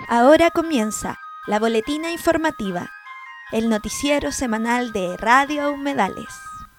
Ahora comienza la boletina informativa, el noticiero semanal de Radio Humedales.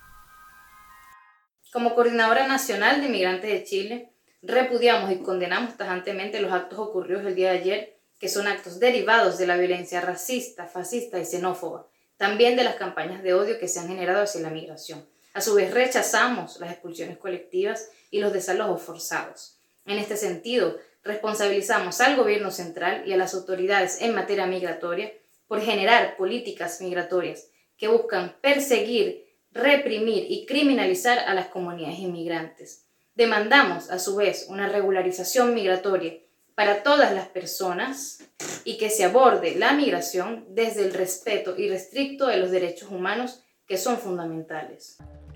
Como Coordinadora Nacional de Migrantes de Chile, repudiamos y condenamos tajantemente los actos ocurridos el día de ayer, que son actos derivados de la violencia racista, fascista y xenófoba, también de las campañas de odio que se han generado hacia la migración. A su vez, rechazamos las expulsiones colectivas y los desalojos forzados. En este sentido, responsabilizamos al gobierno central y a las autoridades en materia migratoria por generar políticas migratorias que buscan perseguir, reprimir y criminalizar a las comunidades inmigrantes. Demandamos, a su vez, una regularización migratoria para todas las personas y que se aborde la migración desde el respeto irrestricto de los derechos humanos que son fundamentales.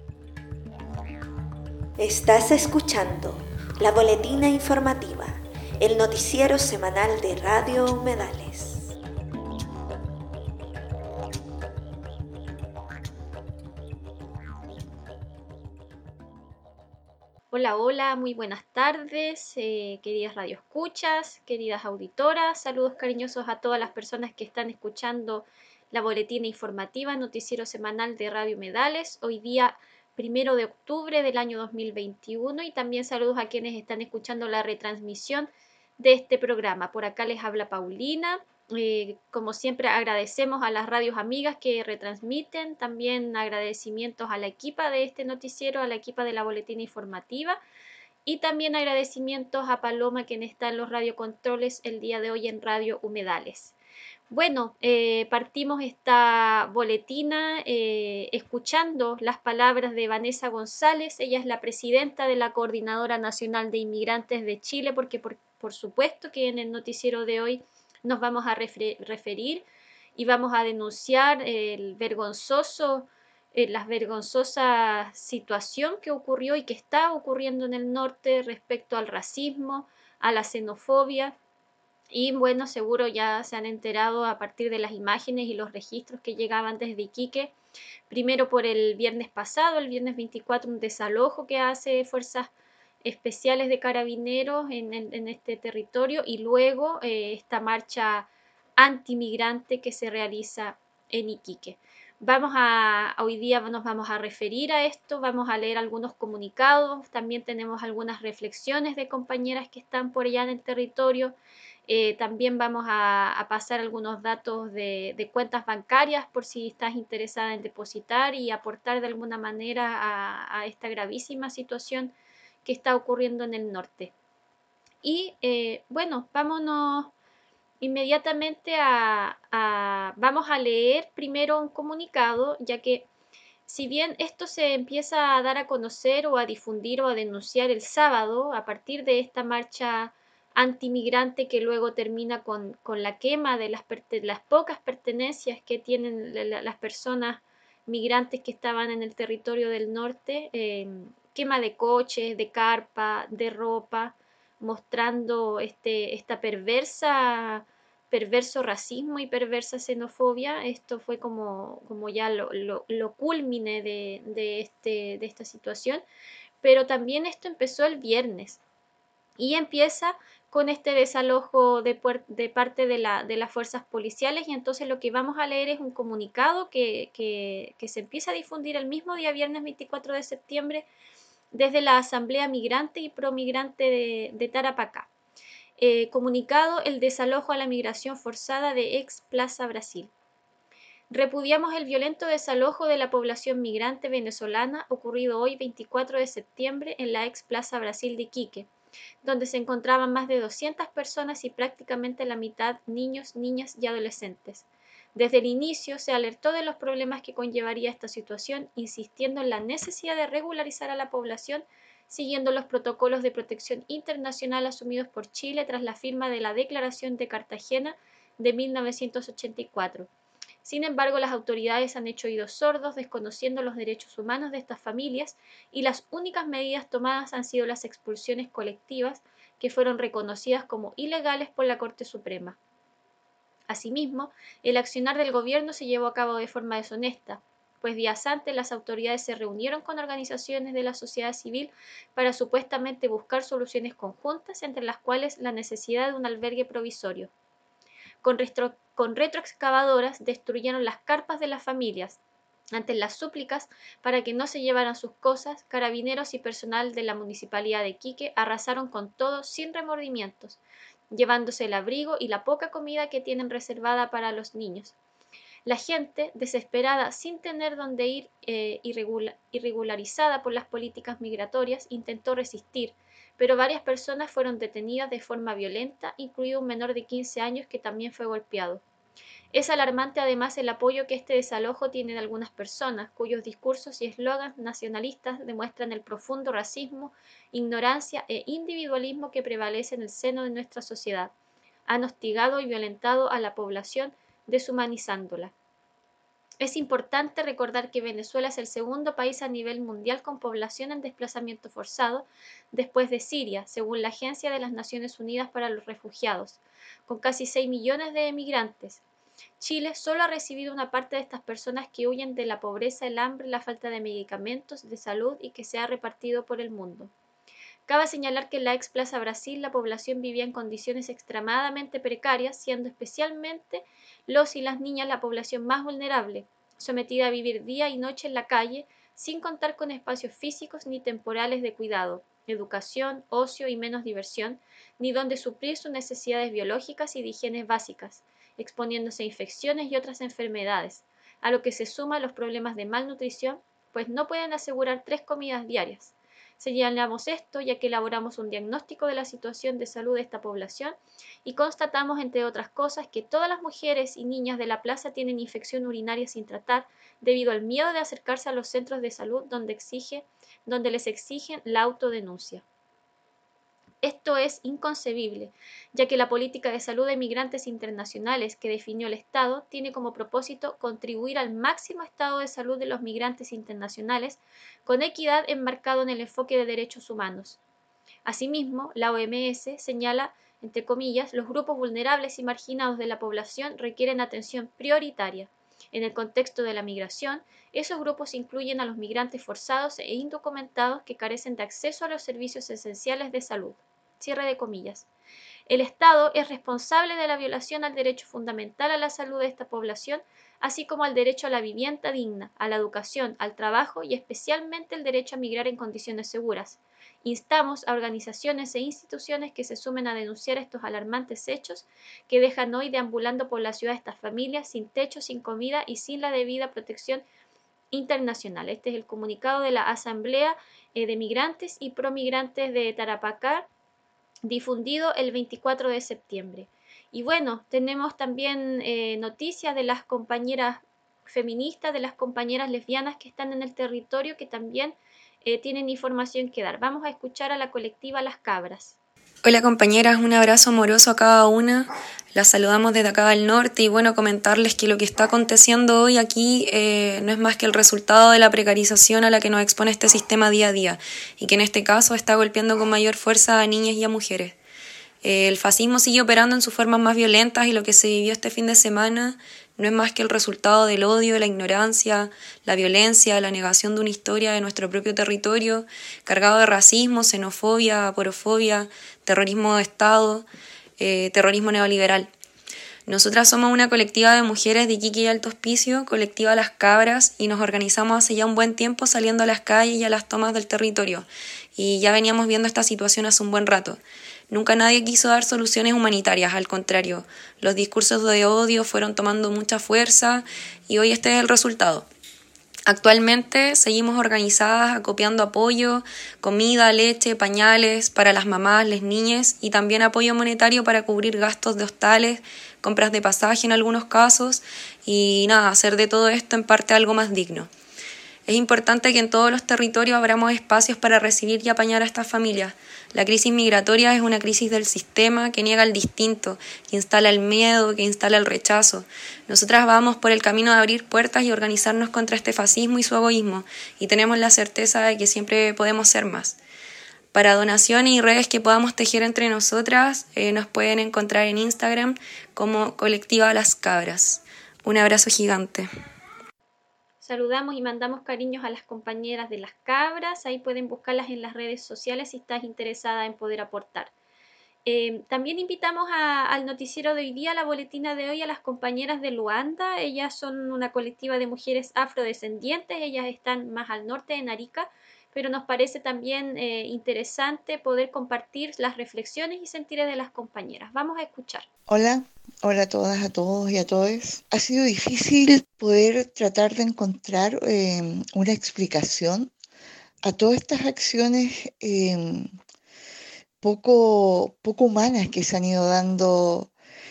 Estás escuchando la boletina informativa, el noticiero semanal de Radio Humedales. Hola, hola, muy buenas tardes, queridas radioescuchas, queridas auditoras, saludos cariñosos a todas las personas que están escuchando la boletina informativa, noticiero semanal de Radio Humedales, hoy día 1 de octubre del año 2021 y también saludos a quienes están escuchando la retransmisión de este programa. Por acá les habla Paulina. Como siempre agradecemos a las radios amigas que retransmiten, también agradecimientos a la equipa de este noticiero, a la equipa de la boletina informativa y también agradecimientos a Paloma quien está en los radiocontroles el día de hoy en Radio Humedales. Bueno, partimos esta boletina escuchando las palabras de Vanessa González. Ella es la presidenta de la Coordinadora Nacional de Inmigrantes de Chile, porque por supuesto que en el noticiero de hoy nos vamos a referir y vamos a denunciar la vergonzosa situación que ocurrió y que está ocurriendo en el norte respecto al racismo, a la xenofobia. Y bueno, seguro ya se han enterado a partir de las imágenes y los registros que llegaban desde Iquique. Primero por el viernes pasado, el viernes 24, un desalojo que hace Fuerzas Especiales de Carabineros en este territorio y luego esta marcha antimigrante que se realiza en Iquique. Hoy día nos vamos a referir a esto, vamos a leer algunos comunicados, también tenemos algunas reflexiones de compañeras que están por allá en el territorio. También vamos a pasar algunos datos de cuentas bancarias por si estás interesada en depositar y aportar de alguna manera a esta gravísima situación que está ocurriendo en el norte. Y bueno, vámonos inmediatamente vamos a leer primero un comunicado, ya que si bien esto se empieza a dar a conocer o a difundir o a denunciar el sábado, a partir de esta marcha antimigrante que luego termina con la quema de las pocas pertenencias que tienen las personas migrantes que estaban en el territorio del norte, quema de coches, de carpa, de ropa, mostrando esta perverso racismo y perversa xenofobia. Esto fue como ya lo culmine de esta situación, pero también esto empezó el viernes y empieza con este desalojo de parte de las fuerzas policiales y entonces lo que vamos a leer es un comunicado que se empieza a difundir el mismo día viernes 24 de septiembre desde la Asamblea Migrante y Promigrante de Tarapacá. Comunicado el desalojo a la migración forzada de ex Plaza Brasil. Repudiamos el violento desalojo de la población migrante venezolana ocurrido hoy 24 de septiembre en la ex Plaza Brasil de Iquique, donde se encontraban más de 200 personas y prácticamente la mitad niños, niñas y adolescentes. Desde el inicio se alertó de los problemas que conllevaría esta situación, insistiendo en la necesidad de regularizar a la población siguiendo los protocolos de protección internacional asumidos por Chile tras la firma de la Declaración de Cartagena de 1984. Sin embargo, las autoridades han hecho oídos sordos, desconociendo los derechos humanos de estas familias y las únicas medidas tomadas han sido las expulsiones colectivas que fueron reconocidas como ilegales por la Corte Suprema. Asimismo, el accionar del gobierno se llevó a cabo de forma deshonesta, pues días antes las autoridades se reunieron con organizaciones de la sociedad civil para supuestamente buscar soluciones conjuntas, entre las cuales la necesidad de un albergue provisorio. Con retroexcavadoras destruyeron las carpas de las familias. Ante las súplicas para que no se llevaran sus cosas, carabineros y personal de la Municipalidad de Iquique arrasaron con todo sin remordimientos, llevándose el abrigo y la poca comida que tienen reservada para los niños. La gente, desesperada, sin tener dónde ir, irregularizada por las políticas migratorias, intentó resistir, pero varias personas fueron detenidas de forma violenta, incluido un menor de 15 años que también fue golpeado. Es alarmante además el apoyo que este desalojo tiene de algunas personas, cuyos discursos y eslogans nacionalistas demuestran el profundo racismo, ignorancia e individualismo que prevalece en el seno de nuestra sociedad. Han hostigado y violentado a la población, deshumanizándola. Es importante recordar que Venezuela es el segundo país a nivel mundial con población en desplazamiento forzado, después de Siria, según la Agencia de las Naciones Unidas para los Refugiados, con casi 6 millones de emigrantes. Chile solo ha recibido una parte de estas personas que huyen de la pobreza, el hambre, la falta de medicamentos, de salud y que se ha repartido por el mundo. Cabe señalar que en la ex Plaza Brasil la población vivía en condiciones extremadamente precarias, siendo especialmente los y las niñas la población más vulnerable, sometida a vivir día y noche en la calle, sin contar con espacios físicos ni temporales de cuidado, educación, ocio y menos diversión, ni donde suplir sus necesidades biológicas y de higiene básicas, exponiéndose a infecciones y otras enfermedades, a lo que se suman los problemas de malnutrición, pues no pueden asegurar 3 comidas diarias. Señalamos esto ya que elaboramos un diagnóstico de la situación de salud de esta población y constatamos, entre otras cosas, que todas las mujeres y niñas de la plaza tienen infección urinaria sin tratar debido al miedo de acercarse a los centros de salud donde les exigen la autodenuncia. Esto es inconcebible, ya que la política de salud de migrantes internacionales que definió el Estado tiene como propósito contribuir al máximo estado de salud de los migrantes internacionales con equidad enmarcado en el enfoque de derechos humanos. Asimismo, la OMS señala, entre comillas, los grupos vulnerables y marginados de la población requieren atención prioritaria. En el contexto de la migración, esos grupos incluyen a los migrantes forzados e indocumentados que carecen de acceso a los servicios esenciales de salud. Cierre de comillas. El Estado es responsable de la violación al derecho fundamental a la salud de esta población, así como al derecho a la vivienda digna, a la educación, al trabajo y especialmente el derecho a migrar en condiciones seguras. Instamos a organizaciones e instituciones que se sumen a denunciar estos alarmantes hechos que dejan hoy deambulando por la ciudad estas familias sin techo, sin comida y sin la debida protección internacional. Este es el comunicado de la Asamblea de Migrantes y Promigrantes de Tarapacá, difundido el 24 de septiembre. Y bueno, tenemos también noticias de las compañeras feministas, de las compañeras lesbianas que están en el territorio, que también tienen información que dar. Vamos a escuchar a la colectiva Las Cabras. Hola compañeras, un abrazo amoroso a cada una. Las saludamos desde acá del norte y bueno, comentarles que lo que está aconteciendo hoy aquí no es más que el resultado de la precarización a la que nos expone este sistema día a día y que en este caso está golpeando con mayor fuerza a niñas y a mujeres. El fascismo sigue operando en sus formas más violentas y lo que se vivió este fin de semana no es más que el resultado del odio, la ignorancia, la violencia, la negación de una historia de nuestro propio territorio, cargado de racismo, xenofobia, aporofobia, terrorismo de Estado, terrorismo neoliberal. Nosotras somos una colectiva de mujeres de Iquique y Alto Hospicio, colectiva Las Cabras, y nos organizamos hace ya un buen tiempo saliendo a las calles y a las tomas del territorio. Y ya veníamos viendo esta situación hace un buen rato. Nunca nadie quiso dar soluciones humanitarias, al contrario. Los discursos de odio fueron tomando mucha fuerza y hoy este es el resultado. Actualmente seguimos organizadas, acopiando apoyo, comida, leche, pañales para las mamás, las niñas y también apoyo monetario para cubrir gastos de hostales, compras de pasaje en algunos casos y hacer de todo esto en parte algo más digno. Es importante que en todos los territorios abramos espacios para recibir y apañar a estas familias. La crisis migratoria es una crisis del sistema que niega el distinto, que instala el miedo, que instala el rechazo. Nosotras vamos por el camino de abrir puertas y organizarnos contra este fascismo y su egoísmo, y tenemos la certeza de que siempre podemos ser más. Para donaciones y redes que podamos tejer entre nosotras, nos pueden encontrar en Instagram como Colectiva Las Cabras. Un abrazo gigante. Saludamos y mandamos cariños a las compañeras de Las Cabras. Ahí pueden buscarlas en las redes sociales si estás interesada en poder aportar. También invitamos al noticiero de hoy día, a la boletina de hoy, a las compañeras de Luanda. Ellas son una colectiva de mujeres afrodescendientes, ellas están más al norte, en Arica, pero nos parece también interesante poder compartir las reflexiones y sentires de las compañeras. Vamos a escuchar. Hola, hola a todas, a todos y a todes. Ha sido difícil poder tratar de encontrar una explicación a todas estas acciones poco humanas que se han ido dando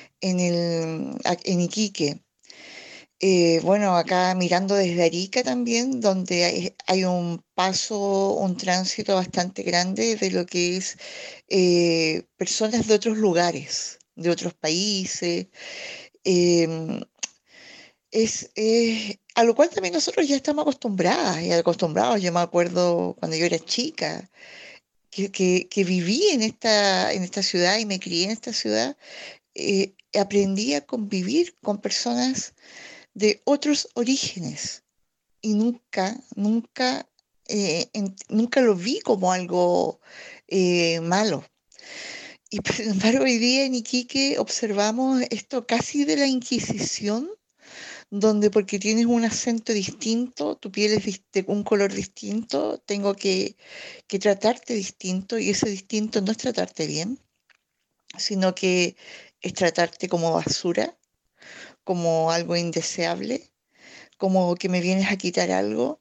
en Iquique. Bueno, acá mirando desde Arica también, donde hay un paso, un tránsito bastante grande de lo que es personas de otros lugares, de otros países, em, a lo cual también nosotros ya estamos acostumbradas y acostumbrados. Yo me acuerdo cuando yo era chica, que viví en esta ciudad y me crié en esta ciudad, aprendí a convivir con personas de otros orígenes y nunca lo vi como algo malo. Y sin embargo, hoy día en Iquique observamos esto casi de la Inquisición, donde porque tienes un acento distinto, tu piel es de un color distinto, tengo que tratarte distinto, y ese distinto no es tratarte bien, sino que es tratarte como basura, como algo indeseable, como que me vienes a quitar algo.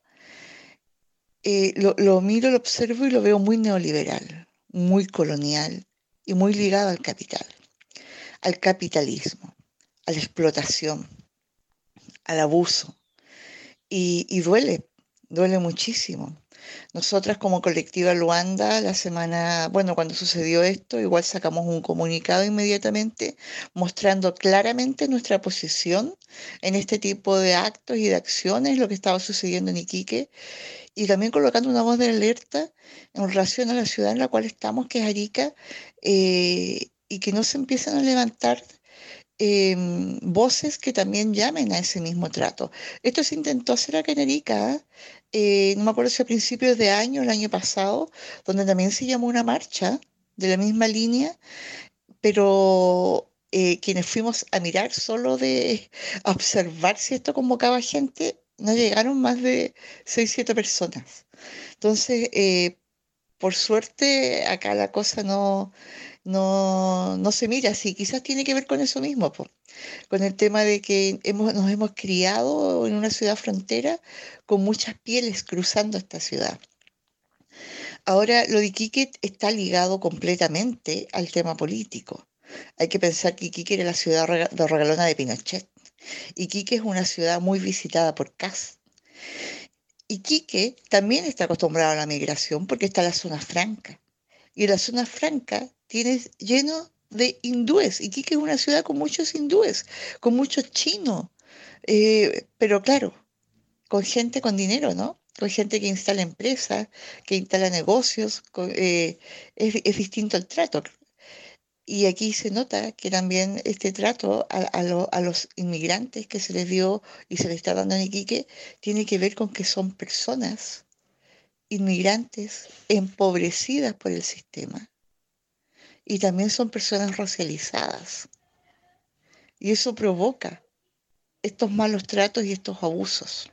Lo miro, lo observo y lo veo muy neoliberal, muy colonial y muy ligado al capital, al capitalismo, a la explotación, al abuso. Y duele muchísimo. Nosotras como colectiva Luanda, bueno, cuando sucedió esto, igual sacamos un comunicado inmediatamente mostrando claramente nuestra posición en este tipo de actos y de acciones, lo que estaba sucediendo en Iquique, y también colocando una voz de alerta en relación a la ciudad en la cual estamos, que es Arica, y que no se empiezan a levantar voces que también llamen a ese mismo trato. Esto se intentó hacer acá en Arica, no me acuerdo si a principios de año, el año pasado, donde también se llamó una marcha de la misma línea, pero quienes fuimos a mirar solo a observar si esto convocaba gente, no llegaron más de 6, 7 personas. Entonces, por suerte, acá la cosa no se mira así. Quizás tiene que ver con eso mismo, po, con el tema de que nos hemos criado en una ciudad frontera con muchas pieles cruzando esta ciudad. Ahora, lo de Iquique está ligado completamente al tema político. Hay que pensar que Iquique era la ciudad de regalona de Pinochet. Iquique es una ciudad muy visitada por CAS. Iquique también está acostumbrado a la migración porque está en la zona franca. Y la zona franca tiene lleno de hindúes. Iquique es una ciudad con muchos hindúes, con muchos chinos, pero claro, con gente con dinero, ¿no? Con gente que instala empresas, que instala negocios, es distinto el trato. Y aquí se nota que también este trato a los inmigrantes que se les dio y se les está dando en Iquique tiene que ver con que son personas inmigrantes empobrecidas por el sistema, y también son personas racializadas. Y eso provoca estos malos tratos y estos abusos.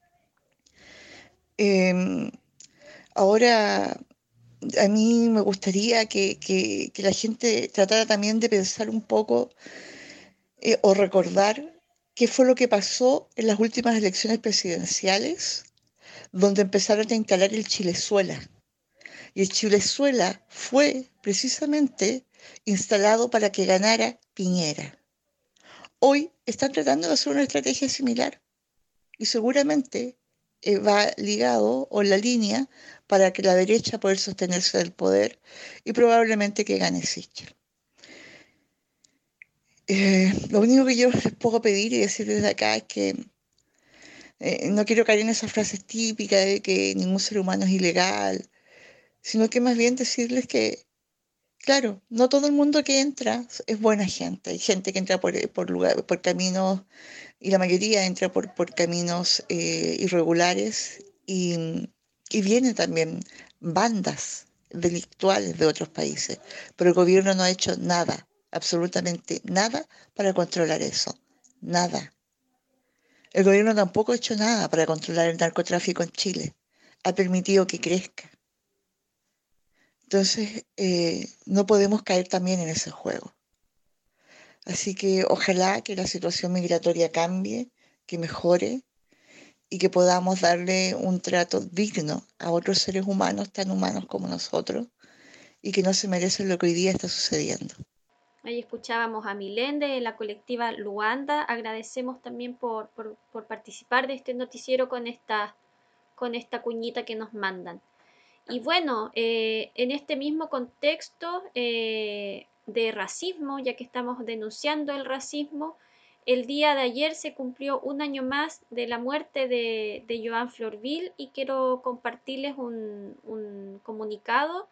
Em, Ahora, a mí me gustaría que la gente tratara también de pensar un poco o recordar qué fue lo que pasó en las últimas elecciones presidenciales, donde empezaron a instalar el Chilezuela. Y el Chilezuela fue precisamente instalado para que ganara Piñera. Hoy están tratando de hacer una estrategia similar y seguramente va ligado o en la línea para que la derecha pueda sostenerse del poder y probablemente que gane Sichel. Lo único que yo les puedo pedir y decir desde acá es que no quiero caer en esas frases típicas de que ningún ser humano es ilegal, sino que más bien decirles que, claro, no todo el mundo que entra es buena gente. Hay gente que entra por caminos, y la mayoría entra por caminos irregulares, y vienen también bandas delictuales de otros países, pero el gobierno no ha hecho nada, absolutamente nada para controlar eso, nada. El gobierno tampoco ha hecho nada para controlar el narcotráfico en Chile, ha permitido que crezca. Entonces, no podemos caer también en ese juego. Así que ojalá que la situación migratoria cambie, que mejore y que podamos darle un trato digno a otros seres humanos tan humanos como nosotros y que no se merecen lo que hoy día está sucediendo. Ahí escuchábamos a Milén de la colectiva Luanda. Agradecemos también por participar de este noticiero con esta cuñita que nos mandan. Y bueno, en este mismo contexto de racismo, ya que estamos denunciando el racismo, el día de ayer se cumplió un año más de la muerte de Joan Florvil y quiero compartirles un comunicado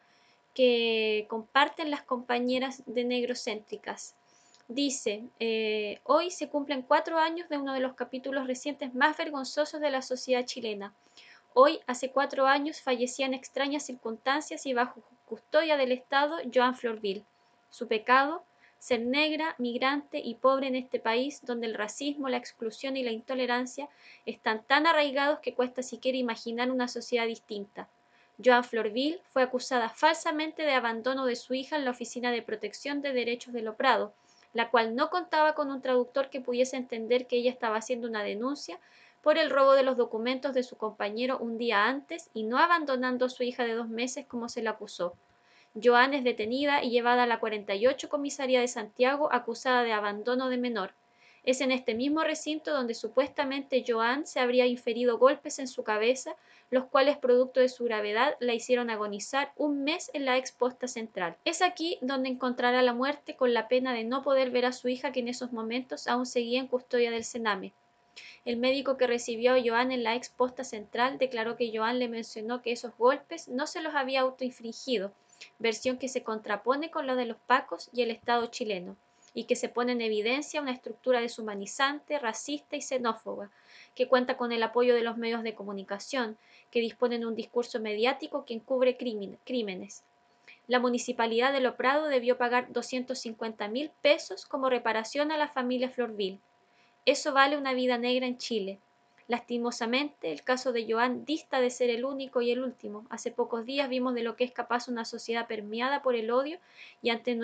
que comparten las compañeras de Negrocéntricas. Dice, hoy se cumplen 4 años de uno de los capítulos recientes más vergonzosos de la sociedad chilena. Hoy, hace 4 años, fallecía en extrañas circunstancias y bajo custodia del Estado Joan Florvil. Su pecado, ser negra, migrante y pobre en este país donde el racismo, la exclusión y la intolerancia están tan arraigados que cuesta siquiera imaginar una sociedad distinta. Joan Florvil fue acusada falsamente de abandono de su hija en la Oficina de Protección de Derechos de Lo Prado, la cual no contaba con un traductor que pudiese entender que ella estaba haciendo una denuncia por el robo de los documentos de su compañero un día antes y no abandonando a su hija de 2 meses como se la acusó. Joan es detenida y llevada a la 48 Comisaría de Santiago acusada de abandono de menor. Es en este mismo recinto donde supuestamente Joan se habría inferido golpes en su cabeza, los cuales producto de su gravedad la hicieron agonizar 1 mes en la exposta central. Es aquí donde encontrará la muerte con la pena de no poder ver a su hija que en esos momentos aún seguía en custodia del Sename. El médico que recibió a Joan en la exposta central declaró que Joan le mencionó que esos golpes no se los había autoinfligido, versión que se contrapone con la de los pacos y el Estado chileno, y que se pone en evidencia una estructura deshumanizante, racista y xenófoba, que cuenta con el apoyo de los medios de comunicación, que disponen de un discurso mediático que encubre crímenes. La Municipalidad de Lo Prado debió pagar 250.000 pesos como reparación a la familia Florvil. Eso vale una vida negra en Chile. Lastimosamente, el caso de Joan dista de ser el único y el último. Hace pocos días vimos de lo que es capaz una sociedad permeada por el odio y ante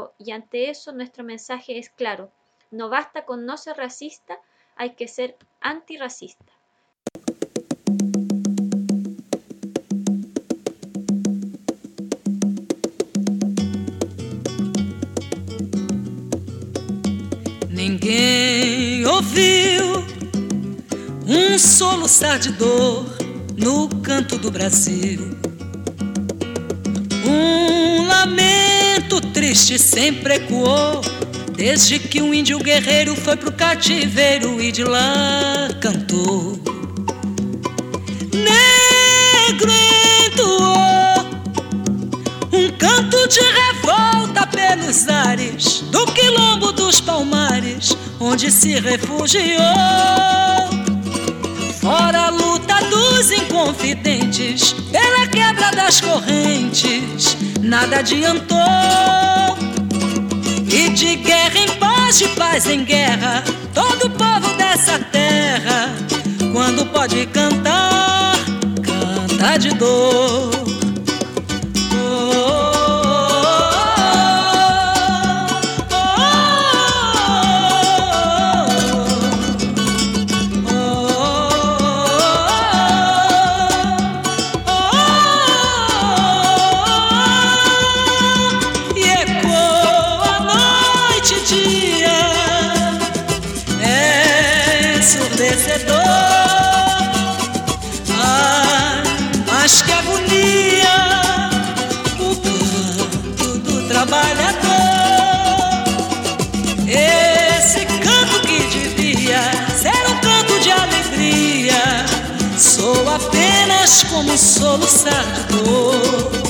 eso nuestro mensaje es claro. No basta con no ser racista, hay que ser antirracista. Ninguém ouviu soluçar de dor no canto do Brasil. Lamento triste sempre ecoou desde que um índio guerreiro foi pro cativeiro e de lá cantou. Negro entoou canto de revolta pelos ares do quilombo dos Palmares, onde se refugiou. Fora a luta dos inconfidentes pela quebra das correntes, nada adiantou. E de guerra em paz, de paz em guerra, todo povo dessa terra, quando pode cantar, canta de dor. Mas que agonia o canto do trabalhador, esse canto que devia ser um canto de alegria, soa apenas como um soluçar de dor.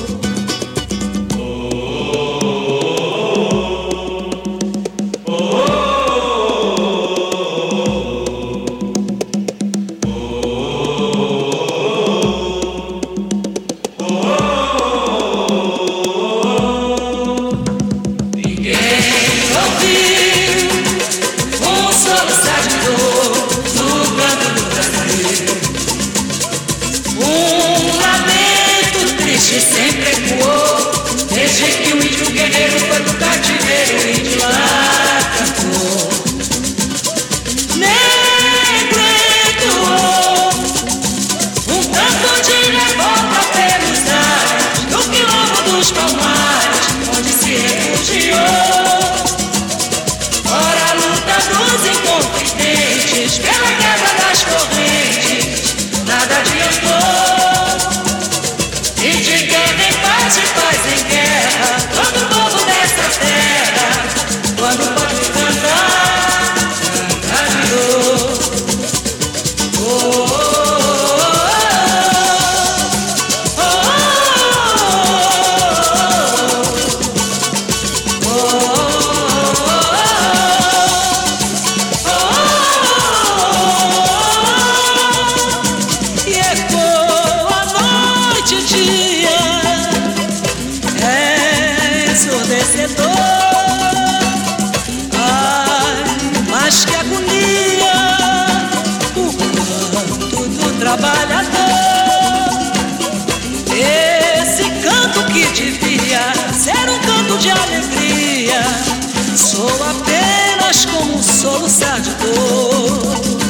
sou apenas como um soluçar de dor.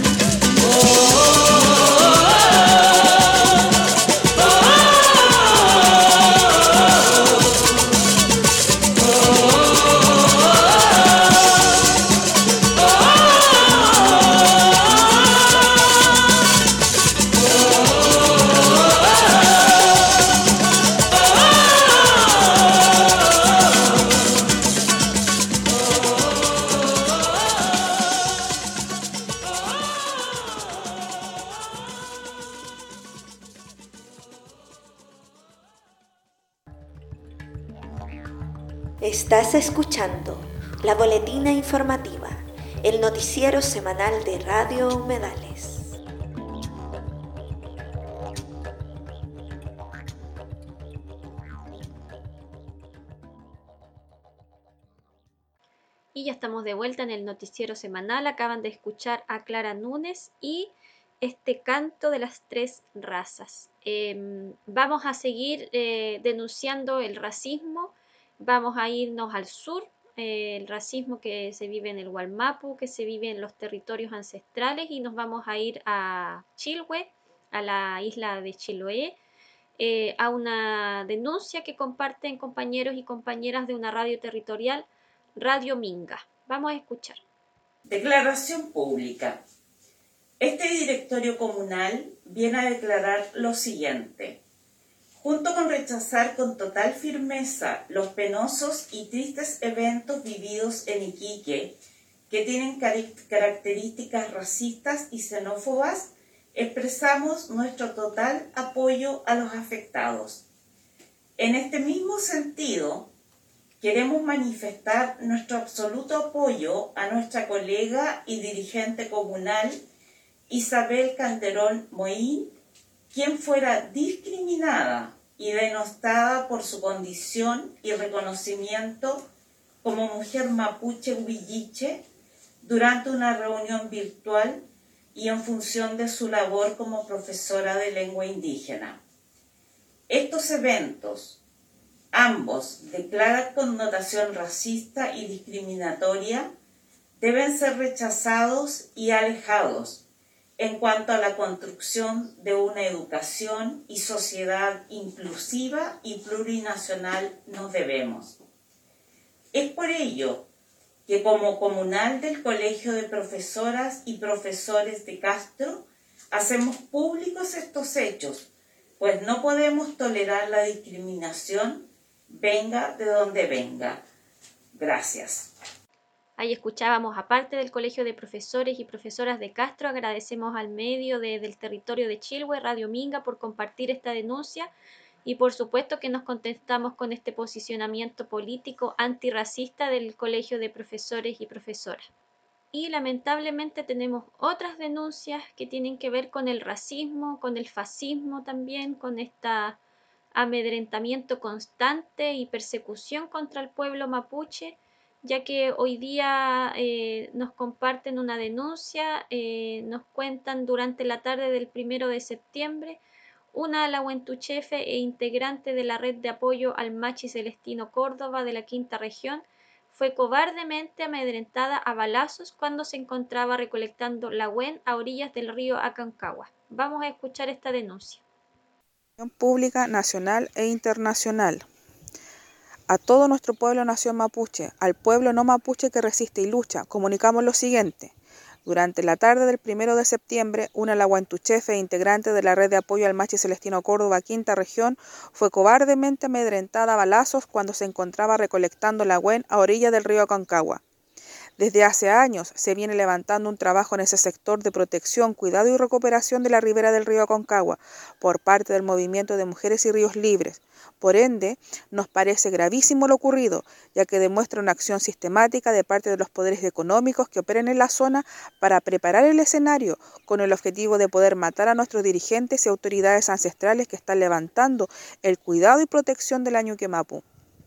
Estás escuchando la boletina informativa, el noticiero semanal de Radio Humedales. Y ya estamos de vuelta en el noticiero semanal. Acaban de escuchar a Clara Núñez y este canto de las tres razas. Vamos a seguir denunciando el racismo. Vamos a irnos al sur, el racismo que se vive en el Wallmapu, que se vive en los territorios ancestrales, y nos vamos a ir a Chilhue, a la isla de Chiloé, a una denuncia que comparten compañeros y compañeras de una radio territorial, Radio Minga. Vamos a escuchar. Declaración pública. Este directorio comunal viene a declarar lo siguiente. Junto con rechazar con total firmeza los penosos y tristes eventos vividos en Iquique, que tienen características racistas y xenófobas, expresamos nuestro total apoyo a los afectados. En este mismo sentido, queremos manifestar nuestro absoluto apoyo a nuestra colega y dirigente comunal Isabel Calderón Moín, quien fuera discriminada y denostada por su condición y reconocimiento como mujer mapuche huilliche durante una reunión virtual y en función de su labor como profesora de lengua indígena. Estos eventos, ambos de clara connotación racista y discriminatoria, deben ser rechazados y alejados en cuanto a la construcción de una educación y sociedad inclusiva y plurinacional nos debemos. Es por ello que como comunal del Colegio de Profesoras y Profesores de Castro hacemos públicos estos hechos, pues no podemos tolerar la discriminación, venga de donde venga. Gracias. Ahí escuchábamos, aparte del Colegio de Profesores y Profesoras de Castro, agradecemos al medio del territorio de Chilhue, Radio Minga, por compartir esta denuncia y por supuesto que nos contestamos con este posicionamiento político antirracista del Colegio de Profesores y Profesoras. Y lamentablemente tenemos otras denuncias que tienen que ver con el racismo, con el fascismo también, con este amedrentamiento constante y persecución contra el pueblo mapuche, ya que hoy día nos comparten una denuncia, nos cuentan durante la tarde del 1 de septiembre, una alahuentuchefe e integrante de la red de apoyo al Machi Celestino Córdoba de la Quinta Región fue cobardemente amedrentada a balazos cuando se encontraba recolectando lahuen a orillas del río Aconcagua. Vamos a escuchar esta denuncia. Pública nacional e internacional. A todo nuestro pueblo nación mapuche, al pueblo no mapuche que resiste y lucha, comunicamos lo siguiente. Durante la tarde del 1 de septiembre, una alahuentuchefe integrante de la red de apoyo al Machi Celestino Córdoba, Quinta Región, fue cobardemente amedrentada a balazos cuando se encontraba recolectando lahuen a orilla del río Aconcagua. Desde hace años se viene levantando un trabajo en ese sector de protección, cuidado y recuperación de la ribera del río Aconcagua por parte del Movimiento de Mujeres y Ríos Libres. Por ende, nos parece gravísimo lo ocurrido, ya que demuestra una acción sistemática de parte de los poderes económicos que operan en la zona para preparar el escenario con el objetivo de poder matar a nuestros dirigentes y autoridades ancestrales que están levantando el cuidado y protección del Ñuque Mapu.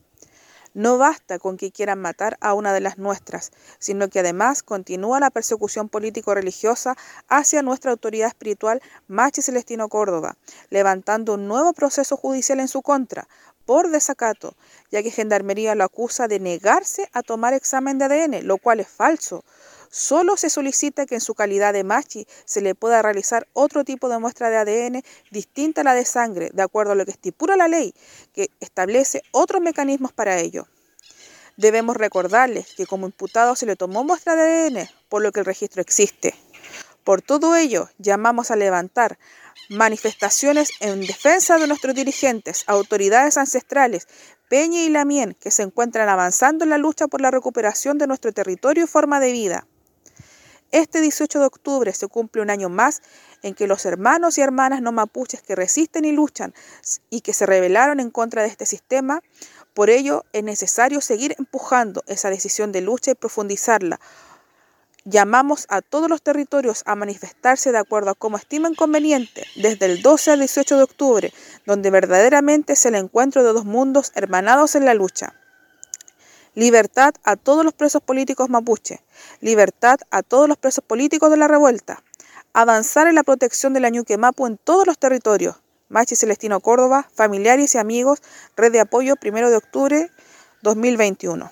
No basta con que quieran matar a una de las nuestras, sino que además continúa la persecución político-religiosa hacia nuestra autoridad espiritual Machi Celestino Córdoba, levantando un nuevo proceso judicial en su contra, por desacato, ya que Gendarmería lo acusa de negarse a tomar examen de ADN, lo cual es falso. Solo se solicita que en su calidad de machi se le pueda realizar otro tipo de muestra de ADN distinta a la de sangre, de acuerdo a lo que estipula la ley, que establece otros mecanismos para ello. Debemos recordarles que como imputado se le tomó muestra de ADN, por lo que el registro existe. Por todo ello, llamamos a levantar manifestaciones en defensa de nuestros dirigentes, autoridades ancestrales, Peña y Lamien, que se encuentran avanzando en la lucha por la recuperación de nuestro territorio y forma de vida. Este 18 de octubre se cumple un año más en que los hermanos y hermanas no mapuches que resisten y luchan y que se rebelaron en contra de este sistema. Por ello, es necesario seguir empujando esa decisión de lucha y profundizarla. Llamamos a todos los territorios a manifestarse de acuerdo a como estimen conveniente, desde el 12 al 18 de octubre, donde verdaderamente es el encuentro de dos mundos hermanados en la lucha. Libertad a todos los presos políticos mapuche. Libertad a todos los presos políticos de la revuelta. Avanzar en la protección de la Ñuque Mapu en todos los territorios. Machi Celestino Córdoba, familiares y amigos, Red de Apoyo 1 de octubre 2021.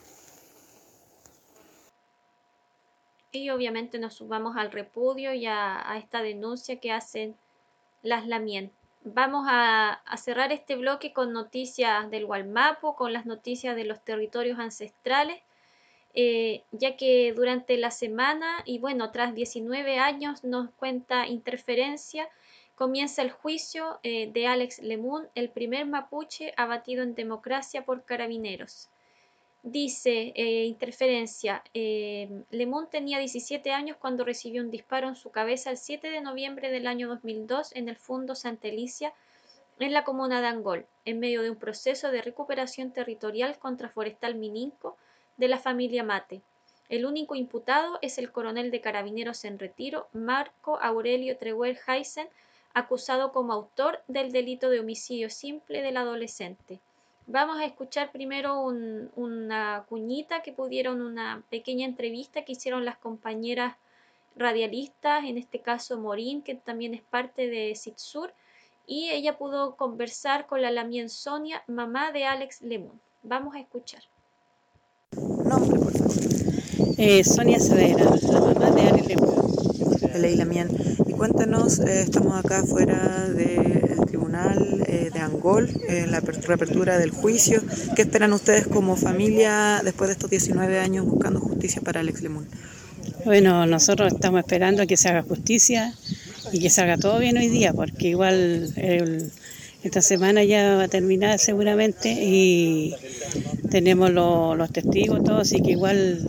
Y obviamente nos sumamos al repudio y a esta denuncia que hacen las Lamien. Vamos a cerrar este bloque con noticias del Gualmapu, con las noticias de los territorios ancestrales, ya que durante la semana, y bueno, tras 19 años, nos cuenta Interferencia, comienza el juicio de Alex Lemun, el primer mapuche abatido en democracia por carabineros. Dice Interferencia, Lemun tenía 17 años cuando recibió un disparo en su cabeza el 7 de noviembre del año 2002 en el Fundo Santa Elicia, en la comuna de Angol, en medio de un proceso de recuperación territorial contra Forestal Mininco de la familia Mate. El único imputado es el coronel de carabineros en retiro, Marco Aurelio Treguer Heisen, acusado como autor del delito de homicidio simple del adolescente. Vamos a escuchar primero una cuñita que pudieron, una pequeña entrevista que hicieron las compañeras radialistas, en este caso Morín, que también es parte de CITSUR, y ella pudo conversar con la Lamien Sonia, mamá de Alex Lemun. Vamos a escuchar. Nombre, por favor. Sonia Saavedra, la mamá de Alex Lemun. De Ley Lamien. Y cuéntanos, estamos acá fuera del tribunal de Angol, en la reapertura del juicio. ¿Qué esperan ustedes como familia después de estos 19 años buscando justicia para Alex Lemun? Bueno, nosotros estamos esperando a que se haga justicia y que salga todo bien hoy día, porque igual esta semana ya va a terminar seguramente y tenemos los testigos, todos, así que igual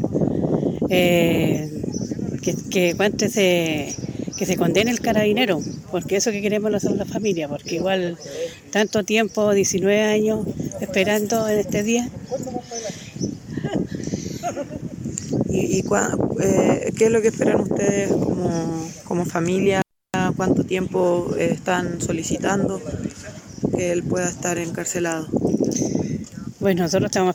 que se condene el carabinero, porque eso que queremos nosotros la familia, porque igual tanto tiempo, 19 años esperando en este día. ¿Y qué es lo que esperan ustedes como familia? ¿Cuánto tiempo están solicitando que él pueda estar encarcelado? Bueno, nosotros estamos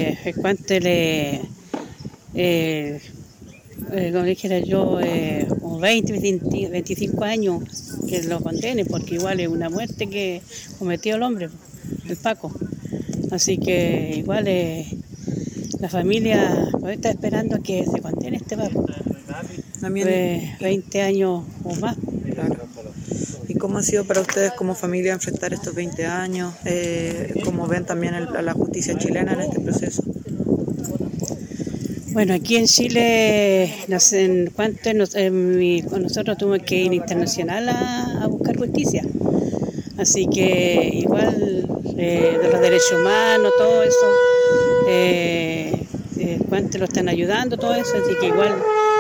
como dijera yo, como 25 años que lo condenen, porque igual es una muerte que cometió el hombre, el Paco. Así que igual la familia está esperando que se condene este Paco. También 20 años o más. Claro. ¿Y cómo ha sido para ustedes como familia enfrentar estos 20 años? ¿Cómo ven también a la justicia chilena en este proceso? Bueno, aquí en Chile, nosotros tuvimos que ir internacional a buscar justicia. Así que igual de los derechos humanos, todo eso, lo están ayudando, todo eso, así que igual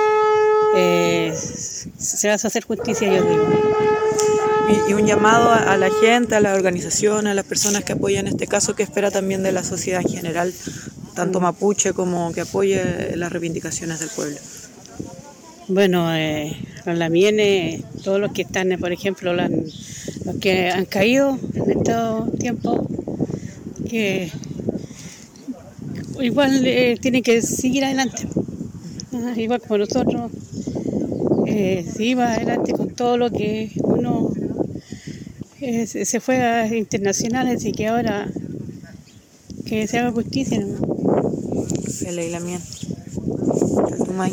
se va a hacer justicia, yo digo. Y un llamado a la gente, a la organización, a las personas que apoyan este caso, que espera también de la sociedad en general, tanto mapuche como que apoye las reivindicaciones del pueblo. Bueno, los Lamien, todos los que están, por ejemplo, los que han caído en estos tiempos, que igual tienen que seguir adelante, igual como nosotros, seguimos adelante con todo lo que uno se fue a internacionales, así que ahora que se haga justicia, ¿no? Leila Mien. Tumay.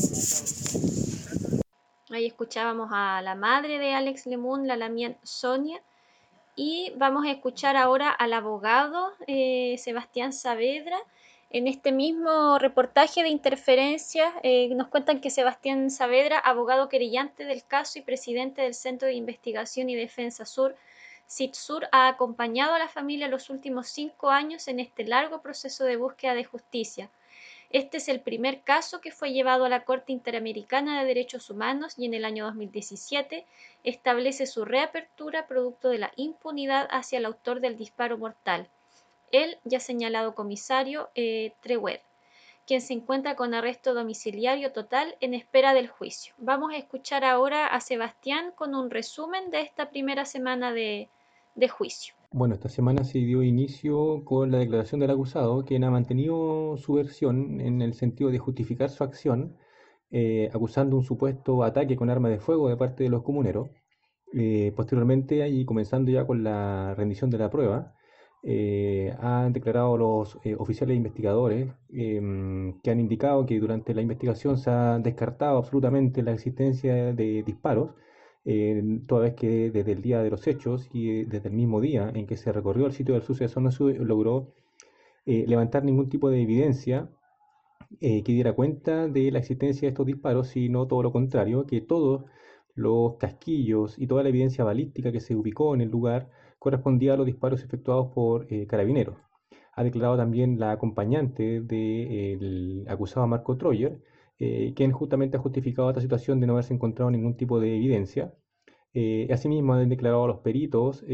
Ahí escuchábamos a la madre de Alex Lemun, la Lamien Sonia, y vamos a escuchar ahora al abogado Sebastián Saavedra. En este mismo reportaje de Interferencias nos cuentan que Sebastián Saavedra, abogado querellante del caso y presidente del Centro de Investigación y Defensa Sur, CIDSUR, ha acompañado a la familia los últimos 5 años en este largo proceso de búsqueda de justicia. Este es el primer caso que fue llevado a la Corte Interamericana de Derechos Humanos y en el año 2017 establece su reapertura producto de la impunidad hacia el autor del disparo mortal, el ya señalado comisario Treuer, quien se encuentra con arresto domiciliario total en espera del juicio. Vamos a escuchar ahora a Sebastián con un resumen de esta primera semana de juicio. Bueno, esta semana se dio inicio con la declaración del acusado, quien ha mantenido su versión en el sentido de justificar su acción, acusando un supuesto ataque con arma de fuego de parte de los comuneros. Posteriormente, y comenzando ya con la rendición de la prueba, han declarado los oficiales investigadores que han indicado que durante la investigación se ha descartado absolutamente la existencia de disparos, toda vez que desde el día de los hechos y desde el mismo día en que se recorrió el sitio del suceso no se logró levantar ningún tipo de evidencia que diera cuenta de la existencia de estos disparos, sino todo lo contrario, que todos los casquillos y toda la evidencia balística que se ubicó en el lugar correspondía a los disparos efectuados por carabineros. Ha declarado también la acompañante del acusado Marco Treuer, quien justamente ha justificado esta situación de no haberse encontrado ningún tipo de evidencia. Asimismo, han declarado los peritos,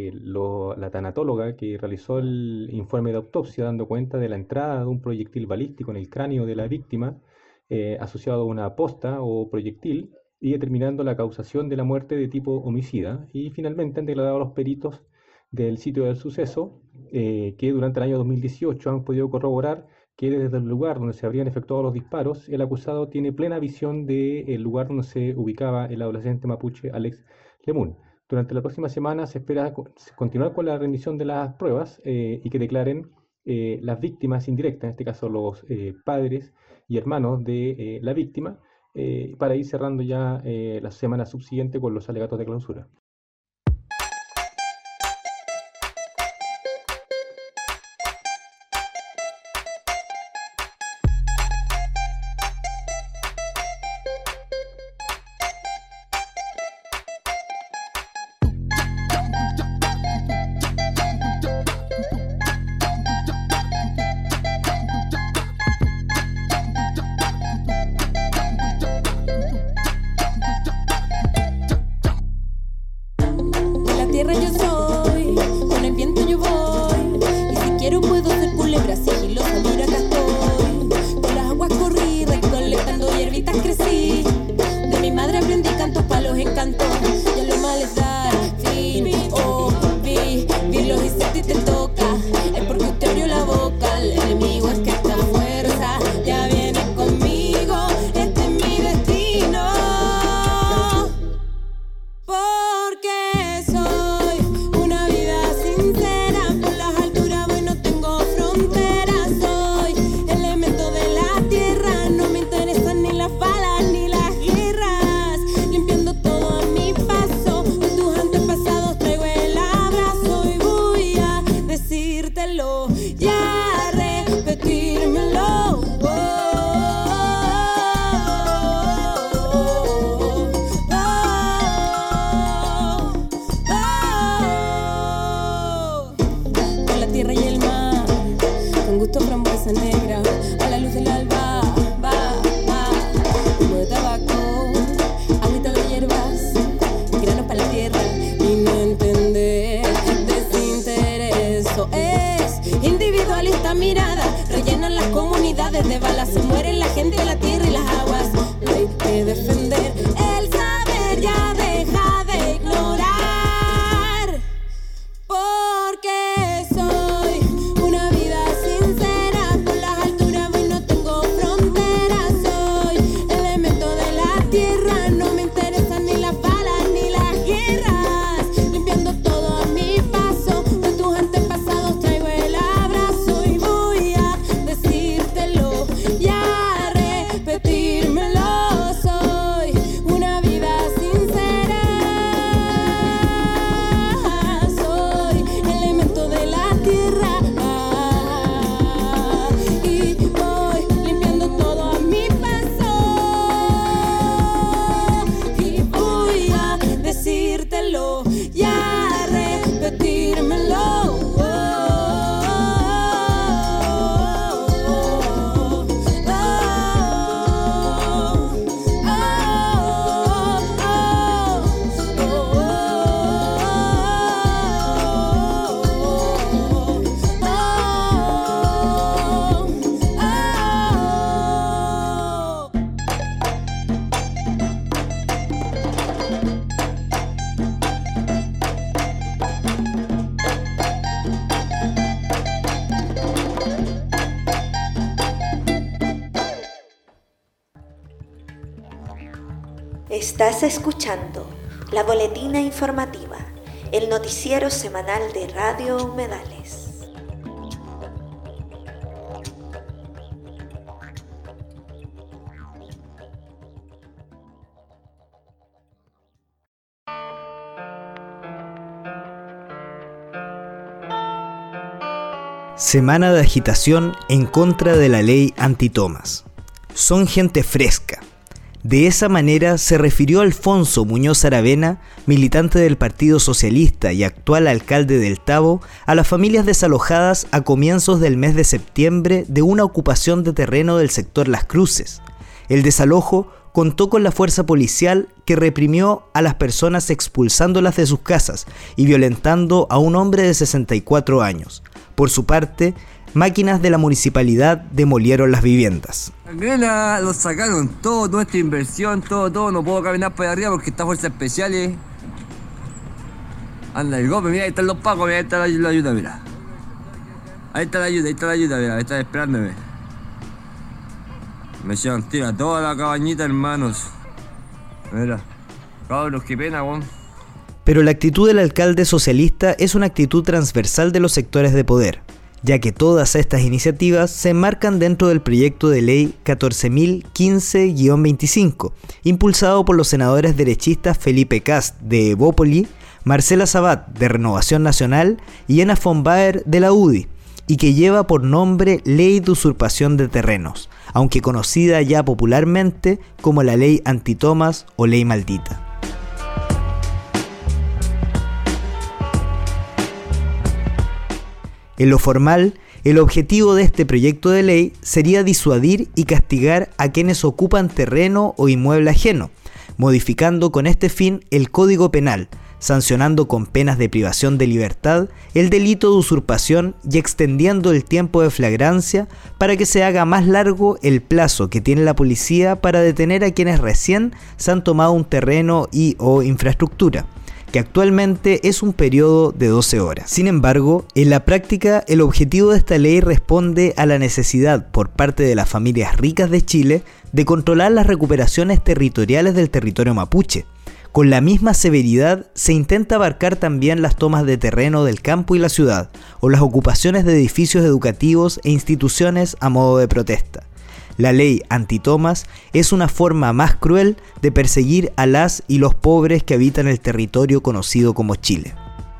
la tanatóloga que realizó el informe de autopsia, dando cuenta de la entrada de un proyectil balístico en el cráneo de la víctima, asociado a una posta o proyectil, y determinando la causación de la muerte de tipo homicida. Y finalmente han declarado los peritos del sitio del suceso, que durante el año 2018 han podido corroborar que desde el lugar donde se habrían efectuado los disparos, el acusado tiene plena visión del lugar donde se ubicaba el adolescente mapuche Alex Lemun. Durante la próxima semana se espera continuar con la rendición de las pruebas y que declaren las víctimas indirectas, en este caso los padres y hermanos de la víctima, para ir cerrando ya la semana subsiguiente con los alegatos de clausura. Limpiando todo a mi paso, de tus antepasados traigo el abrazo. Estás escuchando la boletina informativa, el noticiero semanal de Radio Humedales. Semana de agitación en contra de la ley antitomas. Son gente fresca. De esa manera se refirió Alfonso Muñoz Aravena, militante del Partido Socialista y actual alcalde del Tabo, a las familias desalojadas a comienzos del mes de septiembre de una ocupación de terreno del sector Las Cruces. El desalojo contó con la fuerza policial que reprimió a las personas expulsándolas de sus casas y violentando a un hombre de 64 años. Por su parte, máquinas de la municipalidad demolieron las viviendas. Lo sacaron toda esta inversión, todo, no puedo caminar para arriba porque está fuerzas especiales. Anda el golpe, mira, ahí están los pacos, mira, ahí está la ayuda, mira. Ahí está la ayuda, mira, ahí están esperándome. Me llevan tira toda la cabañita, hermanos. Mira, cabros, qué pena, weón. Pero la actitud del alcalde socialista es una actitud transversal de los sectores de poder, ya que todas estas iniciativas se enmarcan dentro del proyecto de ley 14.015-25, impulsado por los senadores derechistas Felipe Kast de Evópoli, Marcela Sabat de Renovación Nacional y Ena von Baer de la UDI, y que lleva por nombre Ley de Usurpación de Terrenos, aunque conocida ya popularmente como la Ley Antitomas o Ley Maldita. En lo formal, el objetivo de este proyecto de ley sería disuadir y castigar a quienes ocupan terreno o inmueble ajeno, modificando con este fin el Código Penal, sancionando con penas de privación de libertad el delito de usurpación y extendiendo el tiempo de flagrancia para que se haga más largo el plazo que tiene la policía para detener a quienes recién se han tomado un terreno o infraestructura, que actualmente es un periodo de 12 horas. Sin embargo, en la práctica, el objetivo de esta ley responde a la necesidad por parte de las familias ricas de Chile de controlar las recuperaciones territoriales del territorio mapuche. Con la misma severidad se intenta abarcar también las tomas de terreno del campo y la ciudad, o las ocupaciones de edificios educativos e instituciones a modo de protesta. La ley antitomas es una forma más cruel de perseguir a las y los pobres que habitan el territorio conocido como Chile.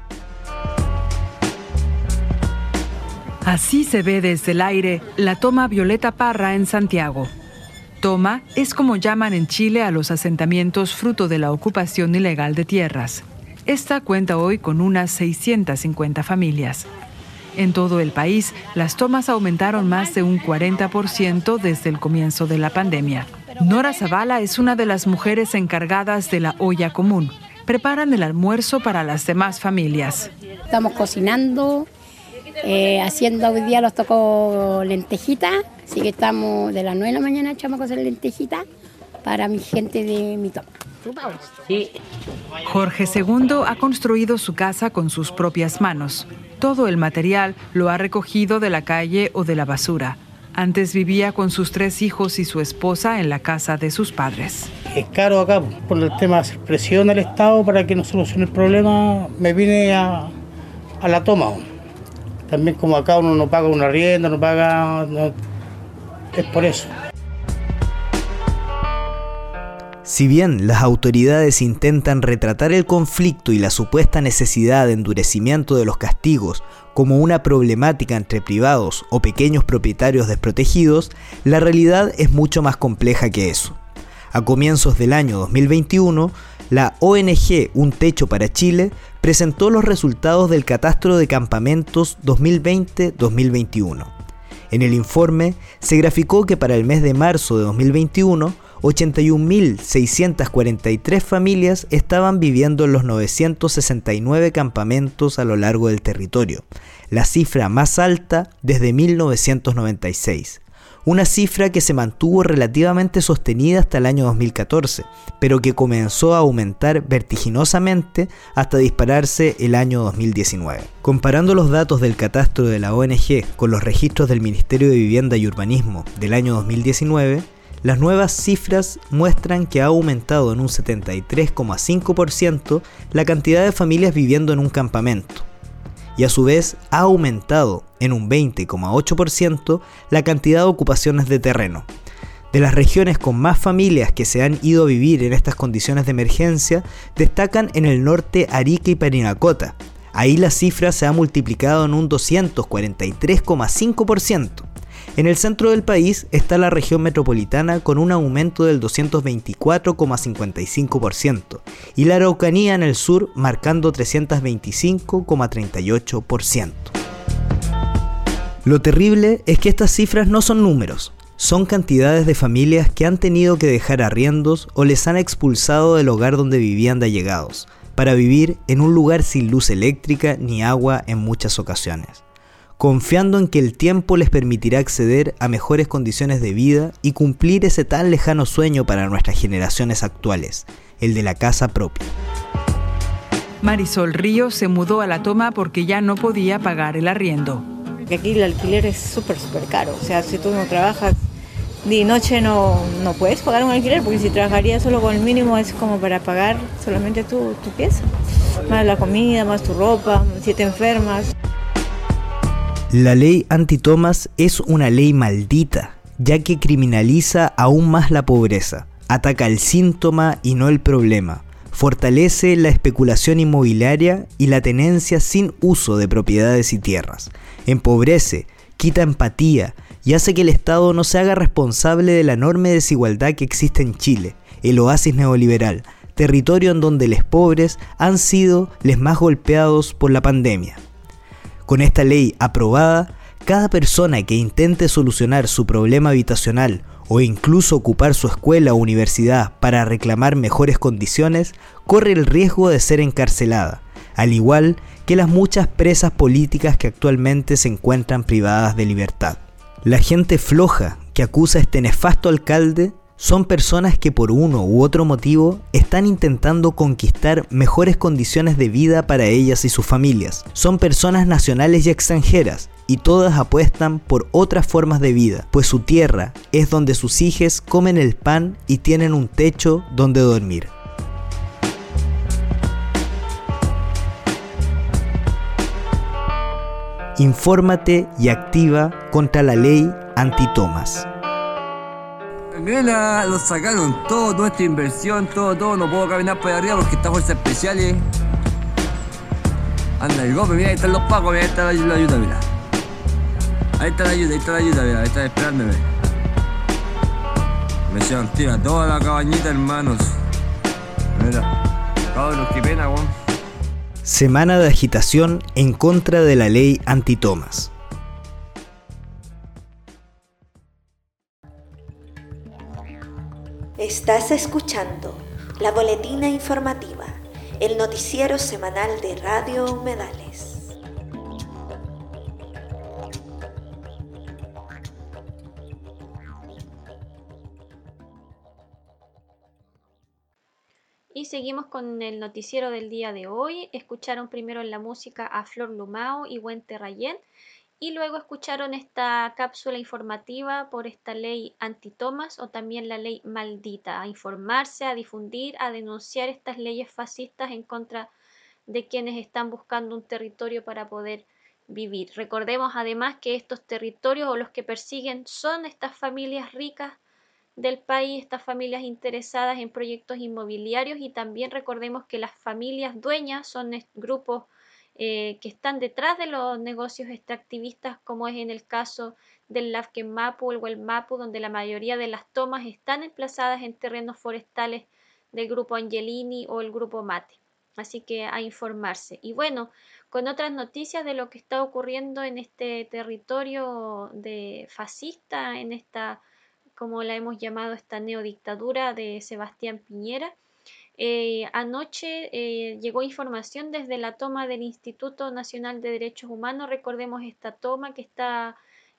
Así se ve desde el aire la toma Violeta Parra en Santiago. Toma es como llaman en Chile a los asentamientos fruto de la ocupación ilegal de tierras. Esta cuenta hoy con unas 650 familias. En todo el país, las tomas aumentaron más de un 40% desde el comienzo de la pandemia. Nora Zavala es una de las mujeres encargadas de la olla común. Preparan el almuerzo para las demás familias. Estamos cocinando, haciendo hoy día los tocó lentejitas, así que estamos de las 9 de la mañana echamos a cocer lentejitas para mi gente de mi toma. Sí. Jorge II ha construido su casa con sus propias manos. Todo el material lo ha recogido de la calle o de la basura. Antes vivía con sus 3 hijos y su esposa en la casa de sus padres. Es caro acá por el tema de hacer presión al Estado para que nos solucione el problema. Me vine a la toma. También como acá uno no paga un arriendo, es por eso. Si bien las autoridades intentan retratar el conflicto y la supuesta necesidad de endurecimiento de los castigos como una problemática entre privados o pequeños propietarios desprotegidos, la realidad es mucho más compleja que eso. A comienzos del año 2021, la ONG Un Techo para Chile presentó los resultados del Catastro de Campamentos 2020-2021. En el informe se graficó que para el mes de marzo de 2021, 81.643 familias estaban viviendo en los 969 campamentos a lo largo del territorio, la cifra más alta desde 1996. Una cifra que se mantuvo relativamente sostenida hasta el año 2014, pero que comenzó a aumentar vertiginosamente hasta dispararse el año 2019. Comparando los datos del catastro de la ONG con los registros del Ministerio de Vivienda y Urbanismo del año 2019, las nuevas cifras muestran que ha aumentado en un 73,5% la cantidad de familias viviendo en un campamento, y a su vez ha aumentado en un 20,8% la cantidad de ocupaciones de terreno. De las regiones con más familias que se han ido a vivir en estas condiciones de emergencia, destacan en el norte Arica y Parinacota. Ahí la cifra se ha multiplicado en un 243,5%. En el centro del país está la región metropolitana con un aumento del 224,55% y la Araucanía en el sur marcando 325,38%. Lo terrible es que estas cifras no son números. Son cantidades de familias que han tenido que dejar arriendos o les han expulsado del hogar donde vivían de allegados, para vivir en un lugar sin luz eléctrica ni agua en muchas ocasiones, confiando en que el tiempo les permitirá acceder a mejores condiciones de vida y cumplir ese tan lejano sueño para nuestras generaciones actuales, el de la casa propia. Marisol Ríos se mudó a La Toma porque ya no podía pagar el arriendo. Aquí el alquiler es súper caro, o sea, si tú no trabajas de noche no puedes pagar un alquiler, porque si trabajarías solo con el mínimo es como para pagar solamente tu pieza, más la comida, más tu ropa, si te enfermas. La ley antitomas es una ley maldita, ya que criminaliza aún más la pobreza, ataca el síntoma y no el problema, fortalece la especulación inmobiliaria y la tenencia sin uso de propiedades y tierras, empobrece, quita empatía y hace que el Estado no se haga responsable de la enorme desigualdad que existe en Chile, el oasis neoliberal, territorio en donde los pobres han sido los más golpeados por la pandemia. Con esta ley aprobada, cada persona que intente solucionar su problema habitacional o incluso ocupar su escuela o universidad para reclamar mejores condiciones, corre el riesgo de ser encarcelada, al igual que las muchas presas políticas que actualmente se encuentran privadas de libertad. La gente floja que acusa a este nefasto alcalde son personas que por uno u otro motivo están intentando conquistar mejores condiciones de vida para ellas y sus familias. Son personas nacionales y extranjeras, y todas apuestan por otras formas de vida, pues su tierra es donde sus hijos comen el pan y tienen un techo donde dormir. Infórmate y activa contra la ley antitomas. Mira, lo sacaron todo, toda esta inversión, todo, no puedo caminar para arriba porque está fuerzas especiales. Anda el golpe, mira, ahí están los pacos, mira, ahí está la ayuda, mira. Ahí está la ayuda, mira, ahí está esperándome. Me hicieron tira toda la cabañita, hermanos. Mira, cabros, qué pena, weón. Semana de agitación en contra de la ley antitomas. Estás escuchando la boletina informativa, el noticiero semanal de Radio Humedales. Y seguimos con el noticiero del día de hoy. Escucharon primero en la música a Flor Lumao y Wente Rayén, y luego escucharon esta cápsula informativa por esta ley antitomas o también la ley maldita, a informarse, a difundir, a denunciar estas leyes fascistas en contra de quienes están buscando un territorio para poder vivir. Recordemos además que estos territorios o los que persiguen son estas familias ricas del país, estas familias interesadas en proyectos inmobiliarios, y también recordemos que las familias dueñas son grupos que están detrás de los negocios extractivistas, como es en el caso del Lafken Mapu o el Mapu, donde la mayoría de las tomas están emplazadas en terrenos forestales del grupo Angelini o el grupo Mate. Así que a informarse. Y bueno, con otras noticias de lo que está ocurriendo en este territorio de fascista, en esta, como la hemos llamado, esta neodictadura de Sebastián Piñera. Anoche llegó información desde la toma del Instituto Nacional de Derechos Humanos. Recordemos esta toma que está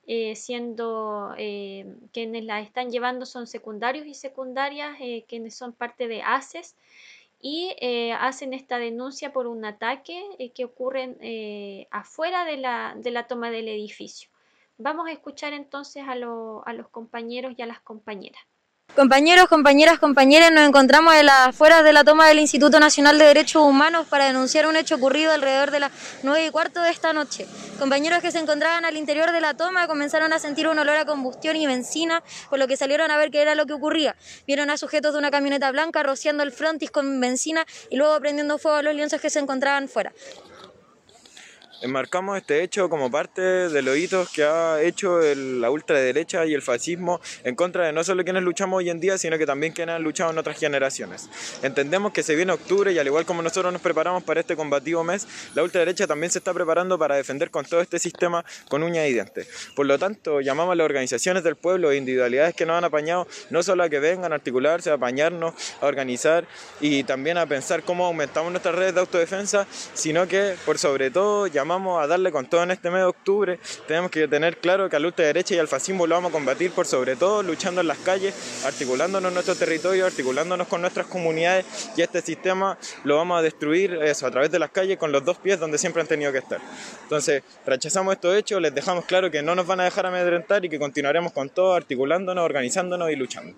quienes la están llevando son secundarios y secundarias, quienes son parte de ACES, y hacen esta denuncia por un ataque que ocurre afuera de la toma del edificio. Vamos a escuchar entonces a los compañeros y a las compañeras. Compañeros, compañeras, compañeras, nos encontramos en las afueras de la toma del Instituto Nacional de Derechos Humanos para denunciar un hecho ocurrido alrededor de las 9:15 de esta noche. Compañeros que se encontraban al interior de la toma comenzaron a sentir un olor a combustión y benzina, por lo que salieron a ver qué era lo que ocurría. Vieron a sujetos de una camioneta blanca rociando el frontis con benzina y luego prendiendo fuego a los lienzos que se encontraban fuera. Enmarcamos este hecho como parte de los hitos que ha hecho la ultraderecha y el fascismo en contra de no solo quienes luchamos hoy en día, sino que también quienes han luchado en otras generaciones. Entendemos que se viene octubre y al igual como nosotros nos preparamos para este combativo mes, la ultraderecha también se está preparando para defender con todo este sistema con uñas y dientes. Por lo tanto, llamamos a las organizaciones del pueblo e individualidades que nos han apañado, no solo a que vengan a articularse, a apañarnos, a organizar y también a pensar cómo aumentamos nuestras redes de autodefensa, sino que por sobre todo llamamos a darle con todo en este mes de octubre. Tenemos que tener claro que a la ultraderecha y al fascismo lo vamos a combatir por sobre todo luchando en las calles, articulándonos en nuestro territorio, articulándonos con nuestras comunidades, y este sistema lo vamos a destruir eso, a través de las calles con los dos pies donde siempre han tenido que estar. Entonces rechazamos estos hechos, les dejamos claro que no nos van a dejar amedrentar y que continuaremos con todo, articulándonos, organizándonos y luchando.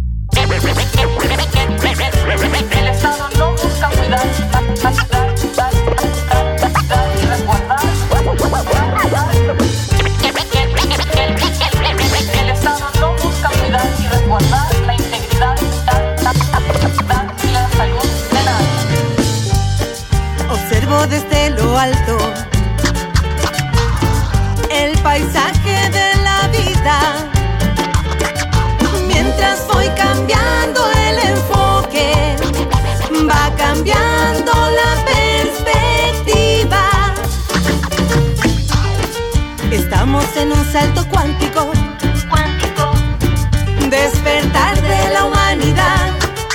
El Estado no busca cuidar y resguardar. El Estado no busca cuidar y resguardar la integridad y la salud de nadie. Observo desde lo alto el paisaje de la vida. Mientras voy cambiando el enfoque, va cambiando la perspectiva. Estamos en un salto cuántico, despertar de la humanidad.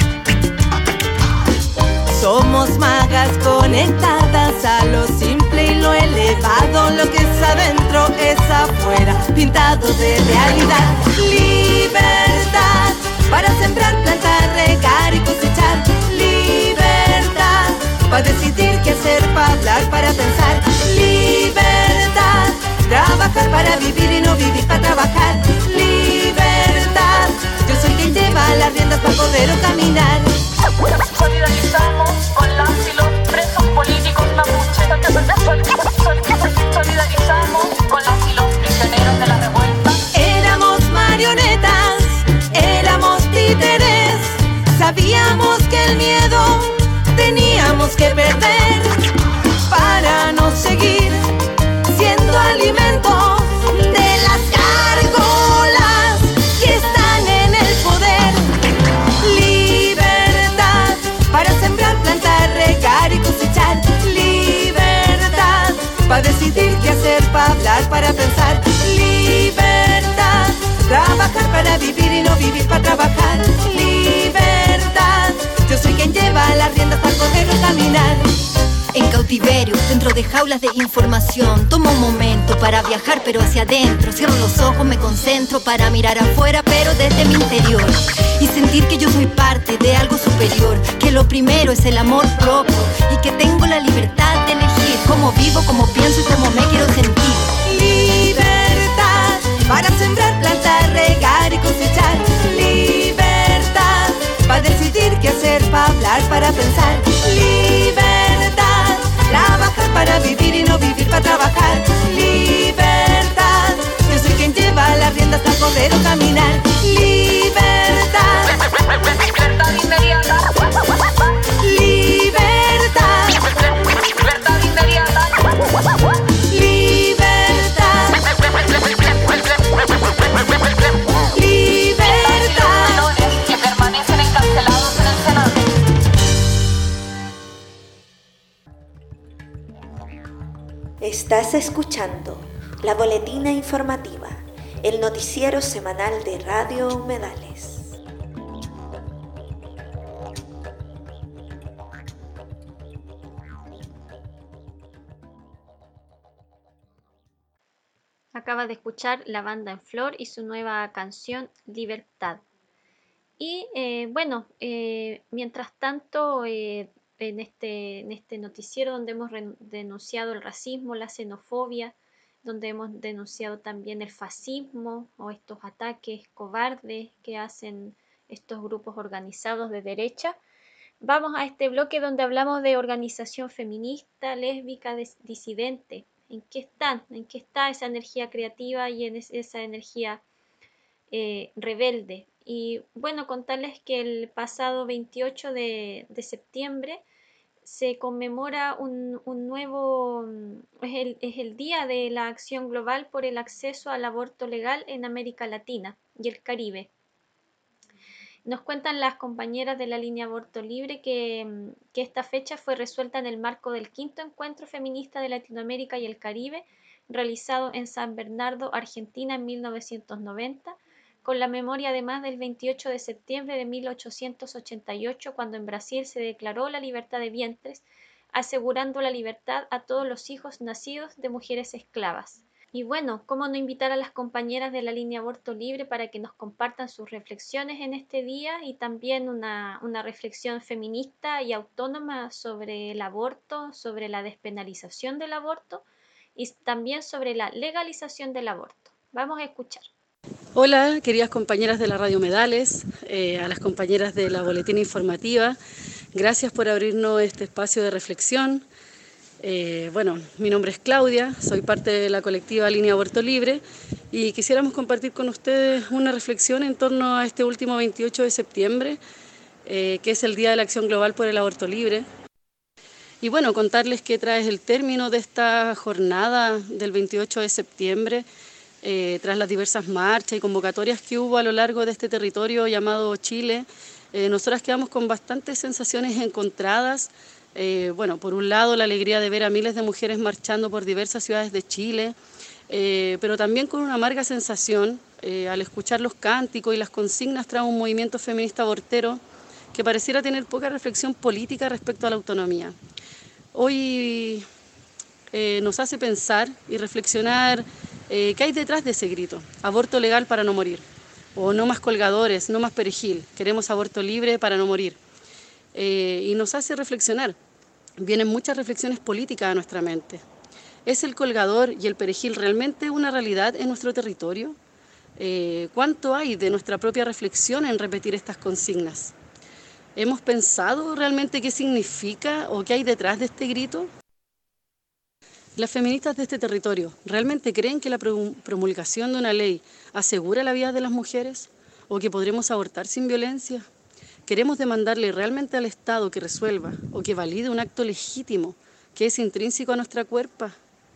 Somos magas conectadas a lo simple y lo elevado. Lo que es adentro es afuera, pintado de realidad. Libertad para sembrar, plantar, regar y cosechar. Libertad para decidir qué hacer, para hablar, para pensar. Libertad, trabajar para vivir y no vivir para trabajar. Libertad, yo soy quien lleva las riendas para poder caminar. Solidarizamos con las y los presos políticos mapuches. Solidarizamos con las y los prisioneros de la revuelta. Éramos marionetas, éramos títeres. Sabíamos que el miedo teníamos que perder para no seguir siendo alimento de las gárgolas que están en el poder. Libertad para sembrar, plantar, regar y cosechar. Libertad para decidir qué hacer, para hablar, para pensar. Libertad, trabajar para vivir y no vivir para trabajar. Libertad, yo soy quien lleva las riendas para poder caminar. En cautiverio, dentro de jaulas de información, tomo un momento para viajar pero hacia adentro. Cierro los ojos, me concentro para mirar afuera pero desde mi interior. Y sentir que yo soy parte de algo superior, que lo primero es el amor propio y que tengo la libertad de elegir cómo vivo, cómo pienso y cómo me quiero sentir. Libertad para sembrar, plantar, regar y cosechar. Libertad para decidir qué hacer, para hablar, para pensar. Libertad, trabajar para vivir y no vivir para trabajar. Libertad, yo soy quien lleva las riendas para poder caminar. Libertad, libertad inmediata. Libertad, libertad inmediata. Libertad, libertad. Que permanecen encarcelados en el Senado. Estás escuchando la boletina informativa, el noticiero semanal de Radio Humedales. Acaba de escuchar la banda En Flor y su nueva canción Libertad. Y mientras tanto, en este noticiero donde hemos denunciado el racismo, la xenofobia, donde hemos denunciado también el fascismo o estos ataques cobardes que hacen estos grupos organizados de derecha. Vamos a este bloque donde hablamos de organización feminista, lésbica, disidente. ¿En qué están? ¿En qué está esa energía creativa y en esa energía rebelde? Y bueno, contarles que el pasado 28 de septiembre se conmemora un nuevo, es el Día de la Acción Global por el Acceso al Aborto Legal en América Latina y el Caribe. Nos cuentan las compañeras de la línea Aborto Libre que esta fecha fue resuelta en el marco del 5º Encuentro Feminista de Latinoamérica y el Caribe, realizado en San Bernardo, Argentina, en 1990, con la memoria además del 28 de septiembre de 1888, cuando en Brasil se declaró la libertad de vientres, asegurando la libertad a todos los hijos nacidos de mujeres esclavas. Y bueno, ¿cómo no invitar a las compañeras de la línea Aborto Libre para que nos compartan sus reflexiones en este día y también una reflexión feminista y autónoma sobre el aborto, sobre la despenalización del aborto y también sobre la legalización del aborto? Vamos a escuchar. Hola, queridas compañeras de la Radio Humedales, a las compañeras de la Boletina Informativa, gracias por abrirnos este espacio de reflexión. Bueno, mi nombre es Claudia, soy parte de la colectiva Línea Aborto Libre y quisiéramos compartir con ustedes una reflexión en torno a este último 28 de septiembre, que es el Día de la Acción Global por el Aborto Libre. Y bueno, contarles que tras el término de esta jornada del 28 de septiembre, tras las diversas marchas y convocatorias que hubo a lo largo de este territorio llamado Chile, nosotras quedamos con bastantes sensaciones encontradas. Bueno, por un lado la alegría de ver a miles de mujeres marchando por diversas ciudades de Chile, pero también con una amarga sensación al escuchar los cánticos y las consignas tras un movimiento feminista abortero que pareciera tener poca reflexión política respecto a la autonomía. Hoy nos hace pensar y reflexionar qué hay detrás de ese grito: aborto legal para no morir, o no más colgadores, no más perejil, queremos aborto libre para no morir. Y nos hace reflexionar. Vienen muchas reflexiones políticas a nuestra mente. ¿Es el colgador y el perejil realmente una realidad en nuestro territorio? ¿Cuánto hay de nuestra propia reflexión en repetir estas consignas? ¿Hemos pensado realmente qué significa o qué hay detrás de este grito? ¿Las feministas de este territorio realmente creen que la promulgación de una ley asegura la vida de las mujeres o que podremos abortar sin violencia? ¿Queremos demandarle realmente al Estado que resuelva o que valide un acto legítimo que es intrínseco a nuestra cuerpa?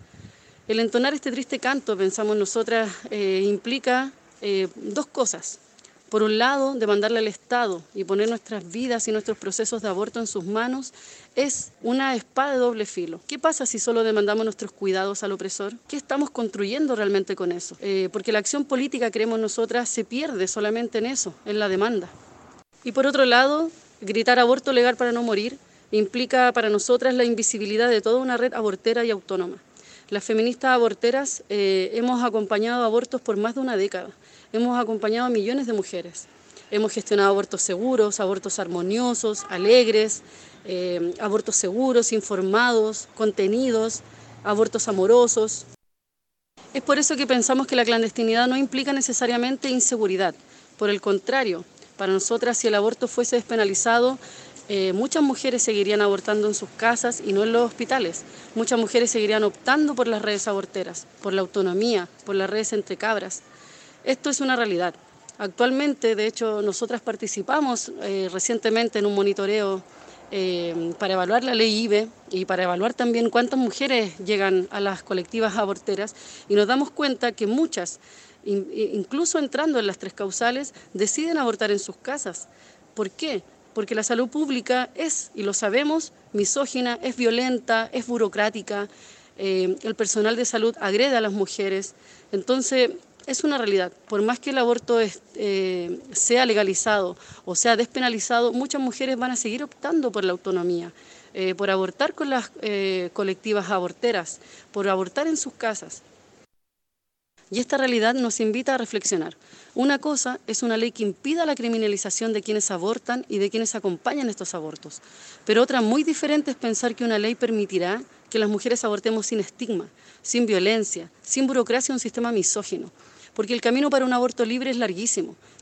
El entonar este triste canto, pensamos nosotras, implica dos cosas. Por un lado, demandarle al Estado y poner nuestras vidas y nuestros procesos de aborto en sus manos es una espada de doble filo. ¿Qué pasa si solo demandamos nuestros cuidados al opresor? ¿Qué estamos construyendo realmente con eso? Porque la acción política, creemos nosotras, se pierde solamente en eso, en la demanda. Y por otro lado, gritar aborto legal para no morir implica para nosotras la invisibilidad de toda una red abortera y autónoma. Las feministas aborteras hemos acompañado abortos por más de una década. Hemos acompañado a millones de mujeres. Hemos gestionado abortos seguros, abortos armoniosos, alegres, abortos seguros, informados, contenidos, abortos amorosos. Es por eso que pensamos que la clandestinidad no implica necesariamente inseguridad. Por el contrario, para nosotras, si el aborto fuese despenalizado, muchas mujeres seguirían abortando en sus casas y no en los hospitales. Muchas mujeres seguirían optando por las redes aborteras, por la autonomía, por las redes entre cabras. Esto es una realidad. Actualmente, de hecho, nosotras participamos recientemente en un monitoreo para evaluar la ley IVE y para evaluar también cuántas mujeres llegan a las colectivas aborteras, y nos damos cuenta que muchas, incluso entrando en las 3 causales, deciden abortar en sus casas. ¿Por qué? Porque la salud pública es, y lo sabemos, misógina, es violenta, es burocrática, el personal de salud agrede a las mujeres. Entonces, es una realidad. Por más que el aborto sea legalizado o sea despenalizado, muchas mujeres van a seguir optando por la autonomía, por abortar con las colectivas aborteras, por abortar en sus casas. Y esta realidad nos invita a reflexionar. Una cosa es una ley que impida la criminalización de quienes abortan y de quienes acompañan estos abortos. Pero otra muy diferente es pensar que una ley permitirá que las mujeres abortemos sin estigma, sin violencia, sin burocracia o un sistema misógino. Porque el camino para un aborto libre es larguísimo.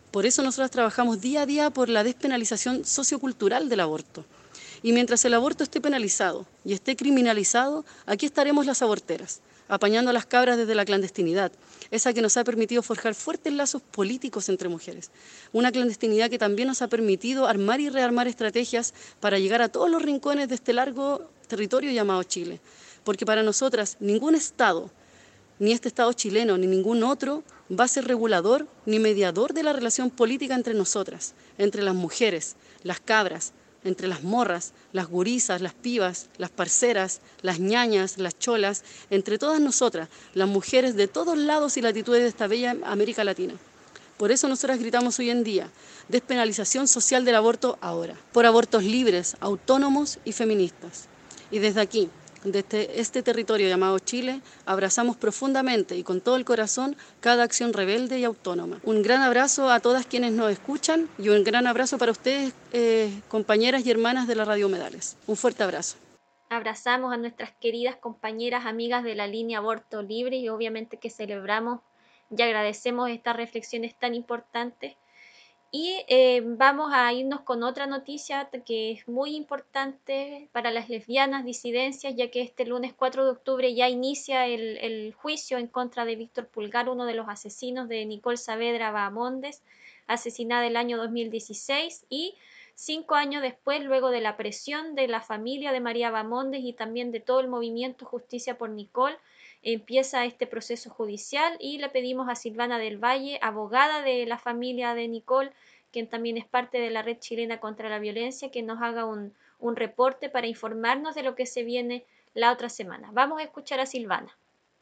Por eso nosotros trabajamos día a día por la despenalización sociocultural del aborto. Y mientras el aborto esté penalizado y esté criminalizado, aquí estaremos las aborteras, apañando a las cabras desde la clandestinidad, esa que nos ha permitido forjar fuertes lazos políticos entre mujeres. Una clandestinidad que también nos ha permitido armar y rearmar estrategias para llegar a todos los rincones de este largo territorio llamado Chile. Porque para nosotras ningún Estado, ni este Estado chileno, ni ningún otro, va a ser regulador ni mediador de la relación política entre nosotras, entre las mujeres, las cabras, entre las morras, las gurisas, las pibas, las parceras, las ñañas, las cholas, entre todas nosotras, las mujeres de todos lados y latitudes de esta bella América Latina. Por eso nosotras gritamos hoy en día, despenalización social del aborto ahora, por abortos libres, autónomos y feministas. Y desde aquí, desde este territorio llamado Chile, abrazamos profundamente y con todo el corazón cada acción rebelde y autónoma. Un gran abrazo a todas quienes nos escuchan y un gran abrazo para ustedes, compañeras y hermanas de la Radio Humedales. Un fuerte abrazo. Abrazamos a nuestras queridas compañeras, amigas de la línea Aborto Libre y obviamente que celebramos y agradecemos estas reflexiones tan importantes. Y vamos a irnos con otra noticia que es muy importante para las lesbianas disidencias, ya que este lunes 4 de octubre ya inicia el juicio en contra de Víctor Pulgar, uno de los asesinos de Nicole Saavedra Bahamondes, asesinada el año 2016, y 5 años después, luego de la presión de la familia de María Bahamondes y también de todo el movimiento Justicia por Nicole, empieza este proceso judicial y le pedimos a Silvana del Valle, abogada de la familia de Nicole, quien también es parte de la Red Chilena contra la Violencia, que nos haga un reporte para informarnos de lo que se viene la otra semana. Vamos a escuchar a Silvana.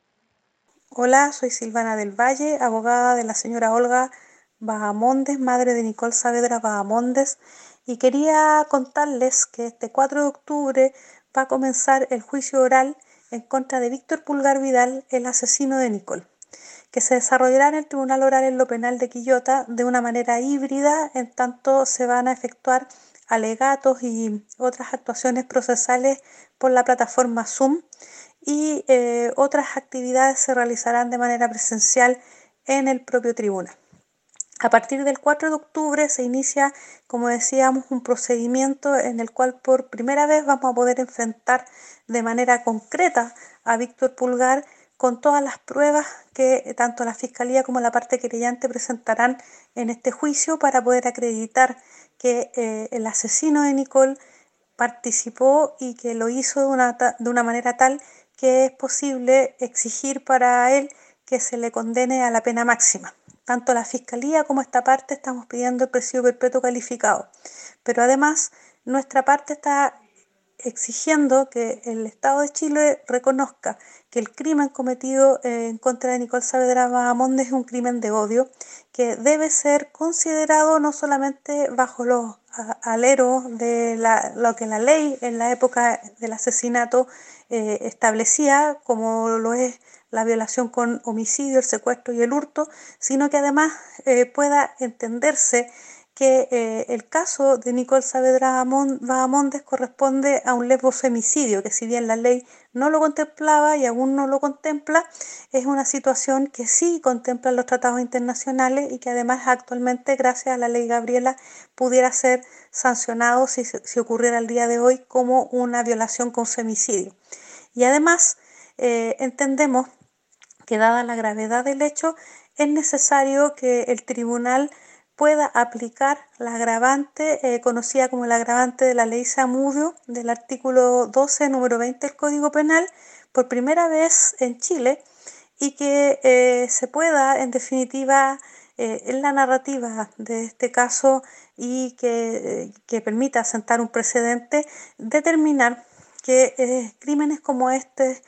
Hola, soy Silvana del Valle, abogada de la señora Olga Bahamondes, madre de Nicole Saavedra Bahamondes, y quería contarles que este 4 de octubre va a comenzar el juicio oral en contra de Víctor Pulgar Vidal, el asesino de Nicole, que se desarrollará en el Tribunal Oral en lo Penal de Quillota de una manera híbrida, en tanto se van a efectuar alegatos y otras actuaciones procesales por la plataforma Zoom y otras actividades se realizarán de manera presencial en el propio tribunal. A partir del 4 de octubre se inicia, como decíamos, un procedimiento en el cual por primera vez vamos a poder enfrentar de manera concreta a Víctor Pulgar con todas las pruebas que tanto la Fiscalía como la parte querellante presentarán en este juicio para poder acreditar que el asesino de Nicole participó y que lo hizo de una manera tal que es posible exigir para él que se le condene a la pena máxima. Tanto la Fiscalía como esta parte estamos pidiendo el presidio perpetuo calificado, pero además nuestra parte está exigiendo que el Estado de Chile reconozca que el crimen cometido en contra de Nicole Saavedra Bahamondes es un crimen de odio que debe ser considerado no solamente bajo los aleros de lo que la ley en la época del asesinato establecía, como lo es la violación con homicidio, el secuestro y el hurto, sino que además pueda entenderse que el caso de Nicole Saavedra Bahamondes corresponde a un lesbofemicidio, que si bien la ley no lo contemplaba y aún no lo contempla, es una situación que sí contempla los tratados internacionales y que además actualmente, gracias a la ley Gabriela, pudiera ser sancionado si ocurriera el día de hoy como una violación con femicidio. Y además entendemos que dada la gravedad del hecho, es necesario que el tribunal pueda aplicar la agravante conocida como la agravante de la ley Zamudio del artículo 12, número 20 del Código Penal por primera vez en Chile y que se pueda, en definitiva, en la narrativa de este caso y que permita sentar un precedente, determinar que crímenes como este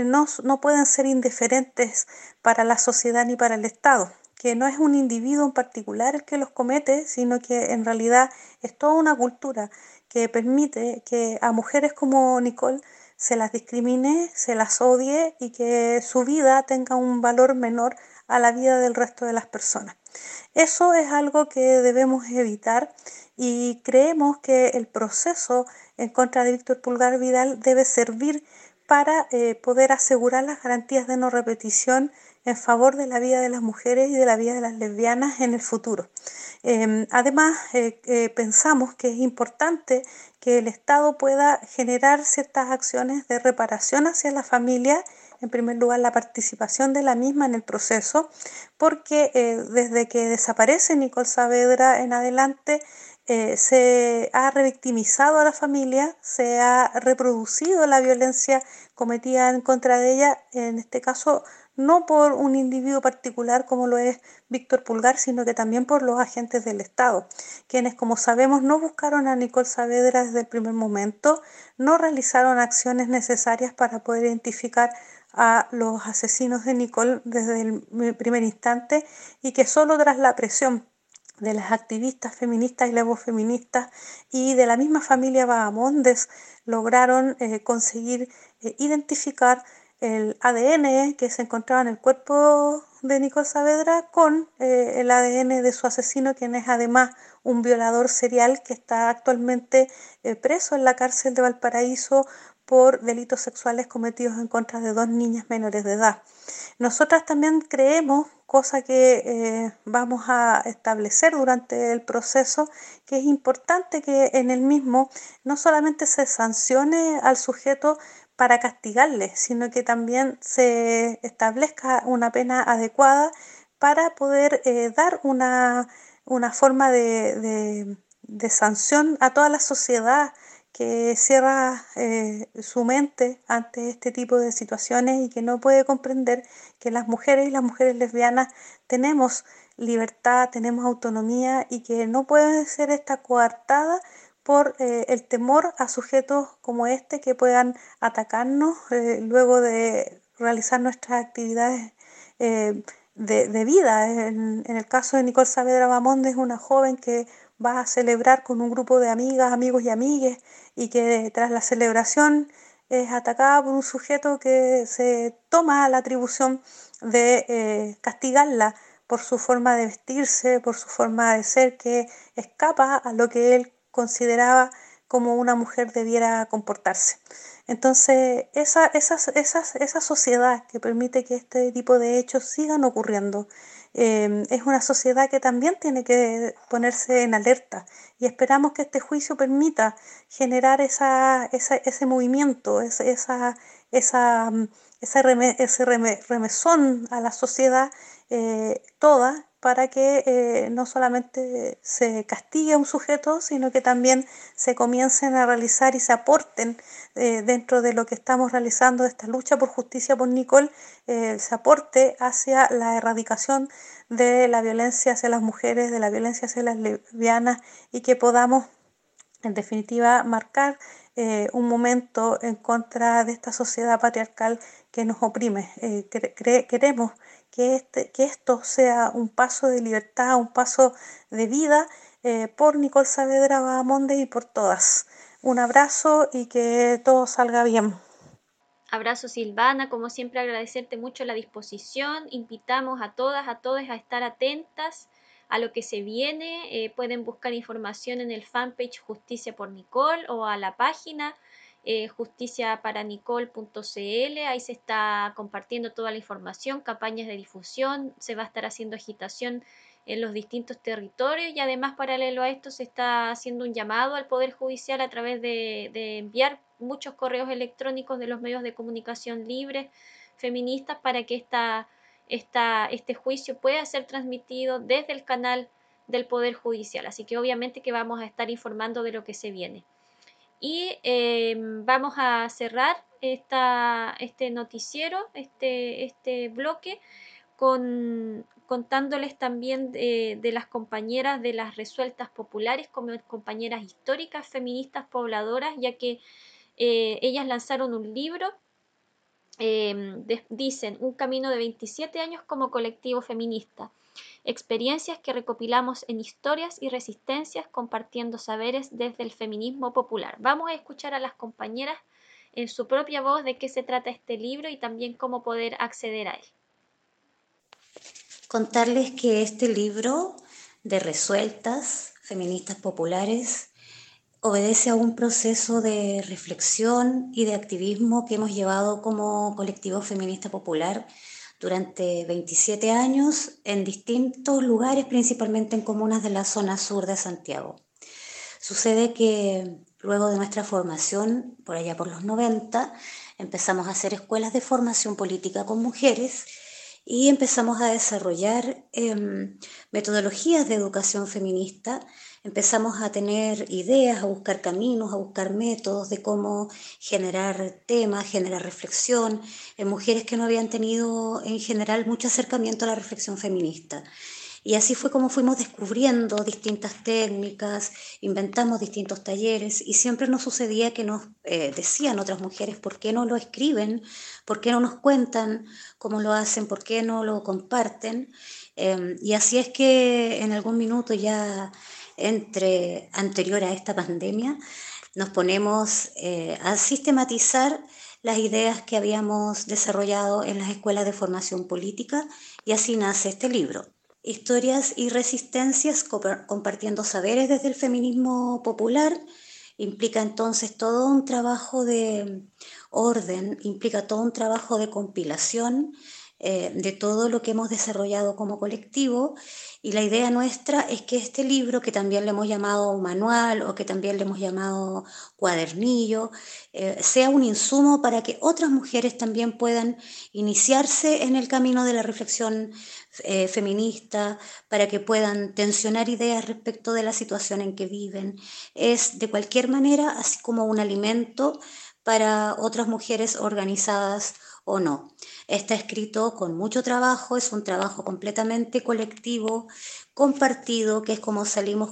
no pueden ser indiferentes para la sociedad ni para el Estado, que no es un individuo en particular el que los comete, sino que en realidad es toda una cultura que permite que a mujeres como Nicole se las discrimine, se las odie y que su vida tenga un valor menor a la vida del resto de las personas. Eso es algo que debemos evitar y creemos que el proceso en contra de Víctor Pulgar Vidal debe servir para poder asegurar las garantías de no repetición en favor de la vida de las mujeres y de la vida de las lesbianas en el futuro. Además, pensamos que es importante que el Estado pueda generar ciertas acciones de reparación hacia la familia, en primer lugar la participación de la misma en el proceso, porque desde que desaparece Nicole Saavedra en adelante se ha revictimizado a la familia, se ha reproducido la violencia cometida en contra de ella, en este caso no por un individuo particular como lo es Víctor Pulgar, sino que también por los agentes del Estado, quienes, como sabemos, no buscaron a Nicole Saavedra desde el primer momento, no realizaron acciones necesarias para poder identificar a los asesinos de Nicole desde el primer instante, y que solo tras la presión de las activistas feministas y lesbofeministas y de la misma familia Bahamondes lograron conseguir identificar el ADN que se encontraba en el cuerpo de Nicole Saavedra con el ADN de su asesino, quien es además un violador serial que está actualmente preso en la cárcel de Valparaíso por delitos sexuales cometidos en contra de 2 niñas menores de edad. Nosotras también creemos, cosa que vamos a establecer durante el proceso, que es importante que en el mismo no solamente se sancione al sujeto para castigarle, sino que también se establezca una pena adecuada para poder dar una forma de sanción a toda la sociedad que cierra su mente ante este tipo de situaciones y que no puede comprender que las mujeres y las mujeres lesbianas tenemos libertad, tenemos autonomía y que no puede ser esta coartada por el temor a sujetos como este que puedan atacarnos luego de realizar nuestras actividades de vida. En el caso de Nicole Saavedra Bahamondes, una joven que va a celebrar con un grupo de amigas, amigos y amigues, y que tras la celebración es atacada por un sujeto que se toma la atribución de castigarla por su forma de vestirse, por su forma de ser, que escapa a lo que él consideraba como una mujer debiera comportarse. Entonces, esa sociedad que permite que este tipo de hechos sigan ocurriendo, es una sociedad que también tiene que ponerse en alerta, y esperamos que este juicio permita generar ese movimiento, ese remesón a la sociedad toda, para que no solamente se castigue a un sujeto, sino que también se comiencen a realizar y se aporten dentro de lo que estamos realizando, esta lucha por justicia por Nicole, se aporte hacia la erradicación de la violencia hacia las mujeres, de la violencia hacia las lesbianas, y que podamos, en definitiva, marcar un momento en contra de esta sociedad patriarcal que nos oprime. Queremos que esto sea un paso de libertad, un paso de vida por Nicole Saavedra Bahamondes y por todas. Un abrazo y que todo salga bien. Abrazo, Silvana, como siempre agradecerte mucho la disposición. Invitamos a todas, a todos a estar atentas a lo que se viene. Pueden buscar información en el fanpage Justicia por Nicole o a la página justiciaparanicole.cl. Ahí se está compartiendo toda la información, campañas de difusión, se va a estar haciendo agitación en los distintos territorios, y además, paralelo a esto, se está haciendo un llamado al Poder Judicial a través de enviar muchos correos electrónicos de los medios de comunicación libres feministas para que este juicio pueda ser transmitido desde el canal del Poder Judicial. Así que obviamente que vamos a estar informando de lo que se viene. Y vamos a cerrar este noticiero, este bloque, contándoles también de las compañeras de las Resueltas Populares, como compañeras históricas, feministas, pobladoras, ya que ellas lanzaron un libro, dicen, un camino de 27 años como colectivo feminista. Experiencias que recopilamos en historias y resistencias, compartiendo saberes desde el feminismo popular. Vamos a escuchar a las compañeras en su propia voz de qué se trata este libro y también cómo poder acceder a él. Contarles que este libro de Resueltas, Feministas Populares, obedece a un proceso de reflexión y de activismo que hemos llevado como colectivo feminista popular durante 27 años en distintos lugares, principalmente en comunas de la zona sur de Santiago. Sucede que luego de nuestra formación, por allá por los 90, empezamos a hacer escuelas de formación política con mujeres y empezamos a desarrollar metodologías de educación feminista. Empezamos a tener ideas, a buscar caminos, a buscar métodos de cómo generar temas, generar reflexión en mujeres que no habían tenido en general mucho acercamiento a la reflexión feminista. Y así fue como fuimos descubriendo distintas técnicas, inventamos distintos talleres y siempre nos sucedía que nos decían otras mujeres por qué no lo escriben, por qué no nos cuentan cómo lo hacen, por qué no lo comparten. Y así es que en algún minuto ya anterior a esta pandemia, nos ponemos a sistematizar las ideas que habíamos desarrollado en las escuelas de formación política y así nace este libro. Historias y resistencias compartiendo saberes desde el feminismo popular. Implica entonces todo un trabajo de orden, implica todo un trabajo de compilación de todo lo que hemos desarrollado como colectivo, y la idea nuestra es que este libro, que también le hemos llamado manual o que también le hemos llamado cuadernillo, sea un insumo para que otras mujeres también puedan iniciarse en el camino de la reflexión feminista, para que puedan tensionar ideas respecto de la situación en que viven. Es de cualquier manera así como un alimento para otras mujeres organizadas o no. Está escrito con mucho trabajo, es un trabajo completamente colectivo, compartido, que es como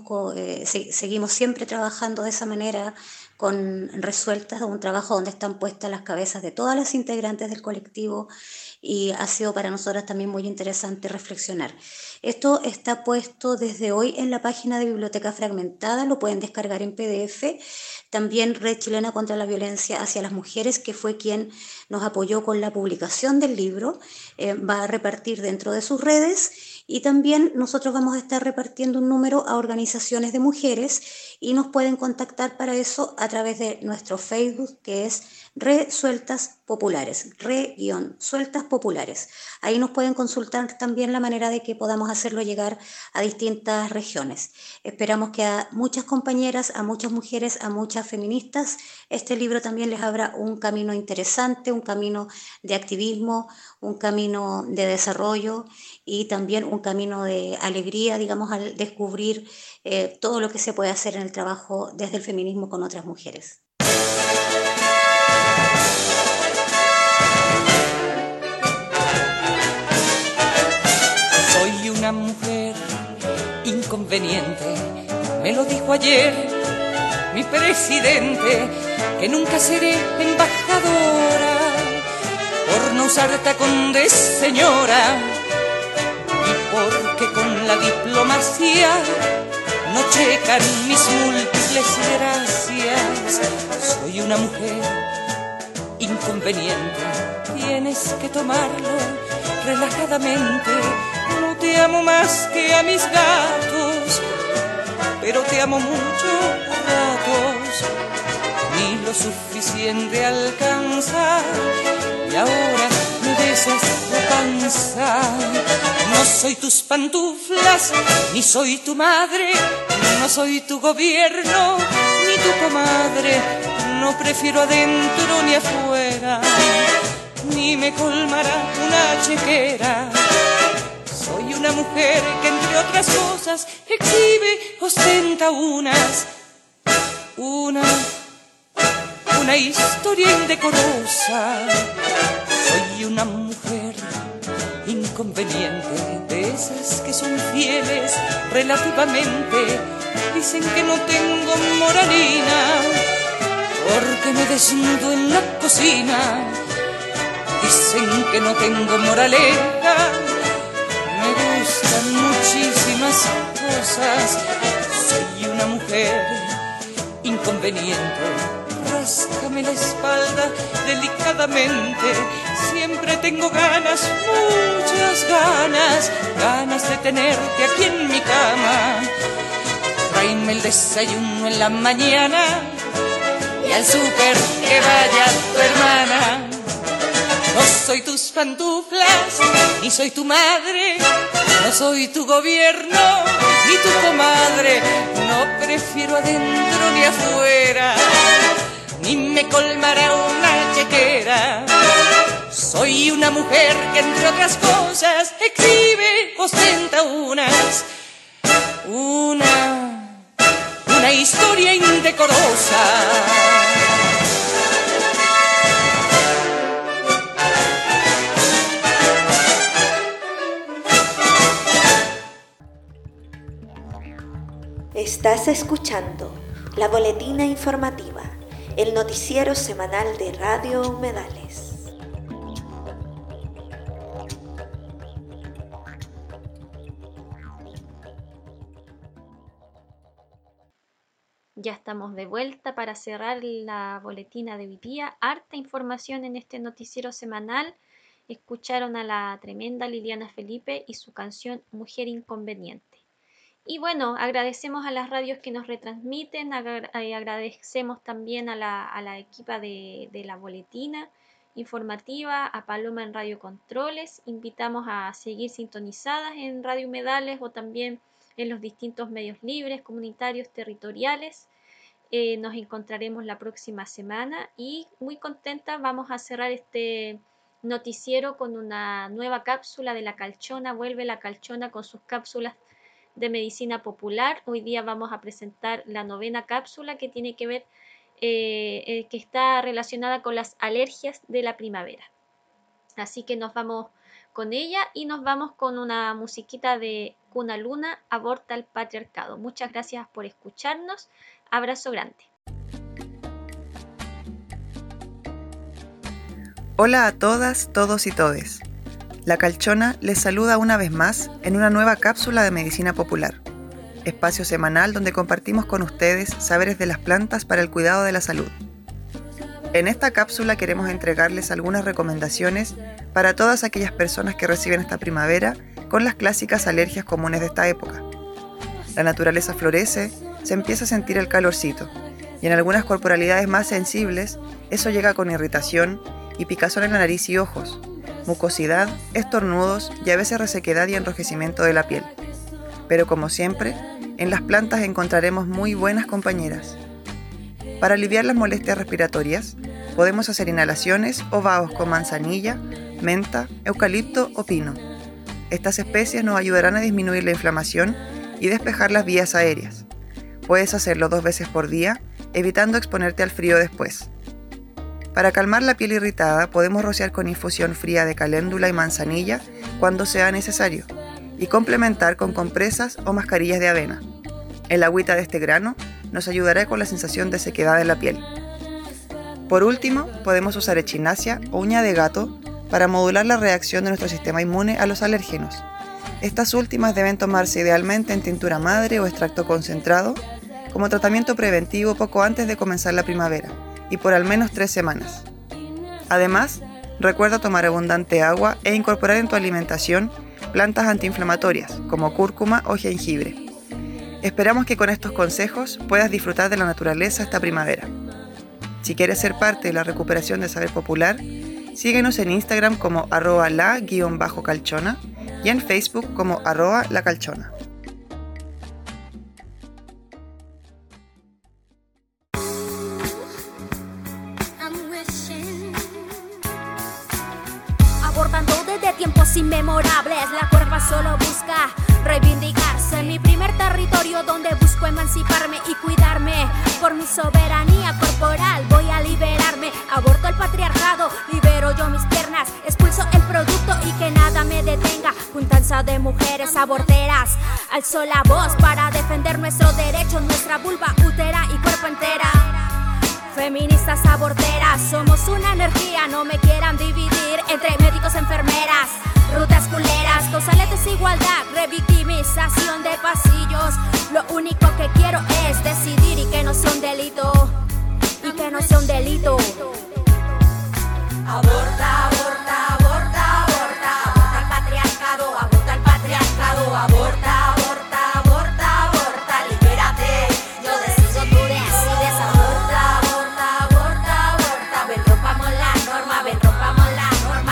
seguimos siempre trabajando de esa manera con Resueltas, un trabajo donde están puestas las cabezas de todas las integrantes del colectivo, y ha sido para nosotras también muy interesante reflexionar. Esto está puesto desde hoy en la página de Biblioteca Fragmentada, lo pueden descargar en PDF. También Red Chilena contra la Violencia hacia las Mujeres, que fue quien nos apoyó con la publicación del libro, va a repartir dentro de sus redes, y también nosotros vamos a estar repartiendo un número a organizaciones de mujeres y nos pueden contactar para eso a través de nuestro Facebook, que es Resueltas Populares, Re-Sueltas Populares. Ahí nos pueden consultar también la manera de que podamos hacerlo llegar a distintas regiones. Esperamos que a muchas compañeras, a muchas mujeres, a muchas feministas, este libro también les abra un camino interesante, un camino de activismo, un camino de desarrollo y también un camino de alegría, digamos, al descubrir todo lo que se puede hacer en el trabajo desde el feminismo con otras mujeres. Soy una mujer inconveniente, me lo dijo ayer mi presidente, que nunca seré embajadora por no usar tacón de señora, y porque con la diplomacia no checan mis múltiples gracias. Soy una mujer inconveniente, tienes que tomarlo relajadamente. No te amo más que a mis gatos, pero te amo mucho a ratos. Ni lo suficiente alcanza, y ahora me besas la panza. No soy tus pantuflas, ni soy tu madre, no soy tu gobierno, ni tu comadre. No prefiero adentro ni afuera, ni me colmará una chequera. Soy una mujer que entre otras cosas exhibe, ostenta una historia indecorosa. Soy una mujer inconveniente, de esas que son fieles relativamente. Dicen que no tengo moralina, porque me desnudo en la cocina. Dicen que no tengo moraleja, me gustan muchísimas cosas. Soy una mujer inconveniente, ráscame la espalda delicadamente. Siempre tengo ganas, muchas ganas de tenerte aquí en mi cama. Tráeme el desayuno en la mañana y al súper que vaya tu hermana. No soy tus pantuflas, ni soy tu madre, no soy tu gobierno, ni tu comadre. No prefiero adentro ni afuera, ni me colmará una chequera. Soy una mujer que entre otras cosas exhibe, ostenta una historia indecorosa. Estás escuchando La Boletina Informativa, el noticiero semanal de Radio Humedales. Ya estamos de vuelta para cerrar la boletina de hoy día. Harta información en este noticiero semanal. Escucharon a la tremenda Liliana Felipe y su canción Mujer Inconveniente. Y bueno, agradecemos a las radios que nos retransmiten, agradecemos también a la equipa de la boletina informativa, a Paloma en Radio Controles. Invitamos a seguir sintonizadas en Radio Humedales o también en los distintos medios libres, comunitarios, territoriales. Nos encontraremos la próxima semana y muy contenta vamos a cerrar este noticiero con una nueva cápsula de La Calchona. Vuelve La Calchona con sus cápsulas de medicina popular. Hoy día vamos a presentar la 9ª cápsula que tiene que ver, que está relacionada con las alergias de la primavera. Así que nos vamos con ella y nos vamos con una musiquita de Cuna Luna, Aborta el Patriarcado. Muchas gracias por escucharnos. Abrazo grande. Hola a todas, todos y todes. La Calchona les saluda una vez más en una nueva cápsula de medicina popular, espacio semanal donde compartimos con ustedes saberes de las plantas para el cuidado de la salud. En esta cápsula queremos entregarles algunas recomendaciones para todas aquellas personas que reciben esta primavera con las clásicas alergias comunes de esta época. La naturaleza florece, se empieza a sentir el calorcito, y en algunas corporalidades más sensibles, eso llega con irritación y picazón en la nariz y ojos, mucosidad, estornudos y a veces resequedad y enrojecimiento de la piel. Pero como siempre, en las plantas encontraremos muy buenas compañeras. Para aliviar las molestias respiratorias, podemos hacer inhalaciones o vaos con manzanilla, menta, eucalipto o pino. Estas especies nos ayudarán a disminuir la inflamación y despejar las vías aéreas. Puedes hacerlo 2 veces por día, evitando exponerte al frío después. Para calmar la piel irritada, podemos rociar con infusión fría de caléndula y manzanilla cuando sea necesario, y complementar con compresas o mascarillas de avena. El agüita de este grano nos ayudará con la sensación de sequedad en la piel. Por último, podemos usar echinacea o uña de gato para modular la reacción de nuestro sistema inmune a los alérgenos. Estas últimas deben tomarse idealmente en tintura madre o extracto concentrado, como tratamiento preventivo poco antes de comenzar la primavera, y por al menos 3 semanas. Además, recuerda tomar abundante agua e incorporar en tu alimentación plantas antiinflamatorias, como cúrcuma o jengibre. Esperamos que con estos consejos puedas disfrutar de la naturaleza esta primavera. Si quieres ser parte de la recuperación del saber popular, síguenos en Instagram como @la_calchona y en Facebook como @lacalchona. Abordando desde tiempos inmemorables, la cuerpa solo busca reivindicarse. Mi primer territorio donde busco emanciparme y cuidarme. Por mi soberanía corporal voy a liberarme. Aborto el patriarcado, libero yo mis piernas, expulso el producto y que nada me detenga. Juntanza de mujeres aborteras, alzo la voz para defender nuestros derechos, nuestra vulva, útera y cuerpo entera. Feministas aborteras, somos una energía, no me quieran dividir entre médicos, enfermeras, rutas culeras, causales desigualdad, revictimización de pasillos. Lo único que quiero es decidir y que no sea un delito, y que no sea un delito. Aborta, aborta, aborta, aborta, aborta el patriarcado, aborta el patriarcado, aborta, aborta, aborta, aborta, libérate, yo decido, tú decides, aborta, aborta, aborta, aborta, ven rompamos la norma, ven rompamos la norma.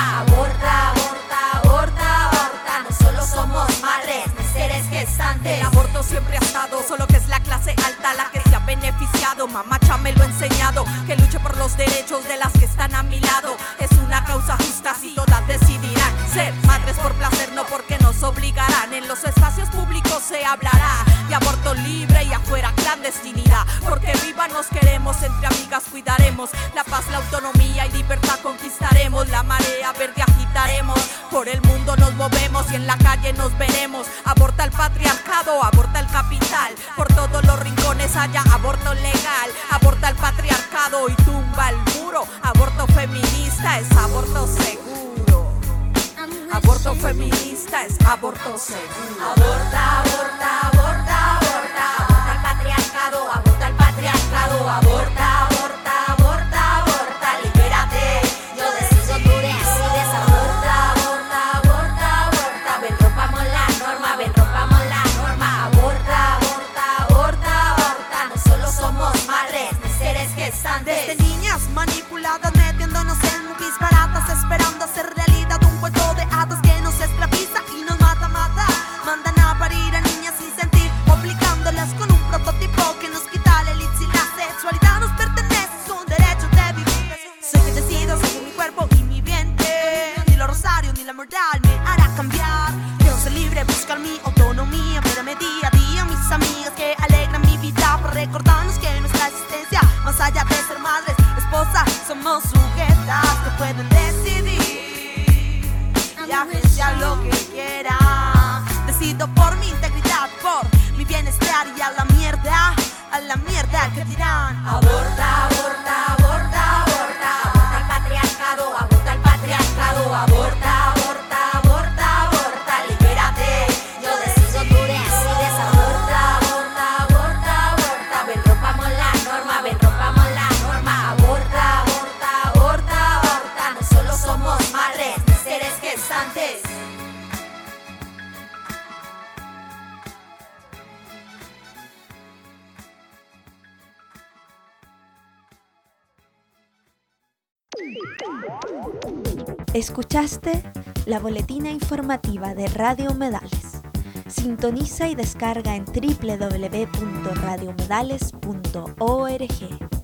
que se ha beneficiado. Mamacha me lo ha enseñado, que luche por los derechos de las que están a mi lado. Es una causa justa si todas decidirán ser madres por placer, no porque nos obligarán. En los espacios públicos se hablará de aborto libre y afuera clandestinidad. Porque viva nos queremos, entre amigas cuidaremos la paz, la autonomía y libertad conquistaremos. La marea verde agitaremos, por el mundo nos movemos y en la calle nos veremos. Aborta el patriarcado, aborta el capital, por todos los rincones haya aborto legal. Aborta el patriarcado y tumba el muro. Aborto feminista es aborto seguro. Aborto feminista es aborto seguro. Aborta, aborta, aborta, aborta. Aborta el patriarcado, aborta el patriarcado. Aborta, aborta, aborta, aborta. Libérate, yo decido, tú decides. Aborta, aborta, aborta, aborta. Ven, rompamos la norma, ven, rompamos la norma. Aborta, aborta, aborta, aborta. No solo somos madres, ni seres gestantes. Desde niñas manipuladas, metiéndonos en movies baratas, esperando hacer realidad un cuento de hadas que nos esclaviza y nos mata. Mandan a parir a niñas sin sentir, obligándolas con un prototipo que nos quita la elite y la sexualidad nos pertenece, es un derecho de vivir. Soy que decido según mi cuerpo y mi vientre. Ni los rosarios ni la moral me hará cambiar. Quiero ser libre, buscar mi autonomía, verme día a día mis amigas que alegran mi vida, para recordarnos que nuestra existencia, más allá de ser madres, esposas, somos sujetas que pueden decidir y agenciar lo que quieran. Decido por mi integridad, por mi bienestar y a la mierda que dirán. Aborta, aborta, aborta, aborta. Aborta el patriarcado, aborta el patriarcado. Aborta, aborta, aborta, aborta. Libérate, yo decido, tú decides. Aborta, aborta, aborta, aborta. Ven, rompamos la norma, ven, rompamos la norma. Aborta, aborta, aborta, aborta. No solo somos madres, ni seres gestantes. Escuchaste la boletina informativa de Radio Humedales. Sintoniza y descarga en www.radiohumedales.org.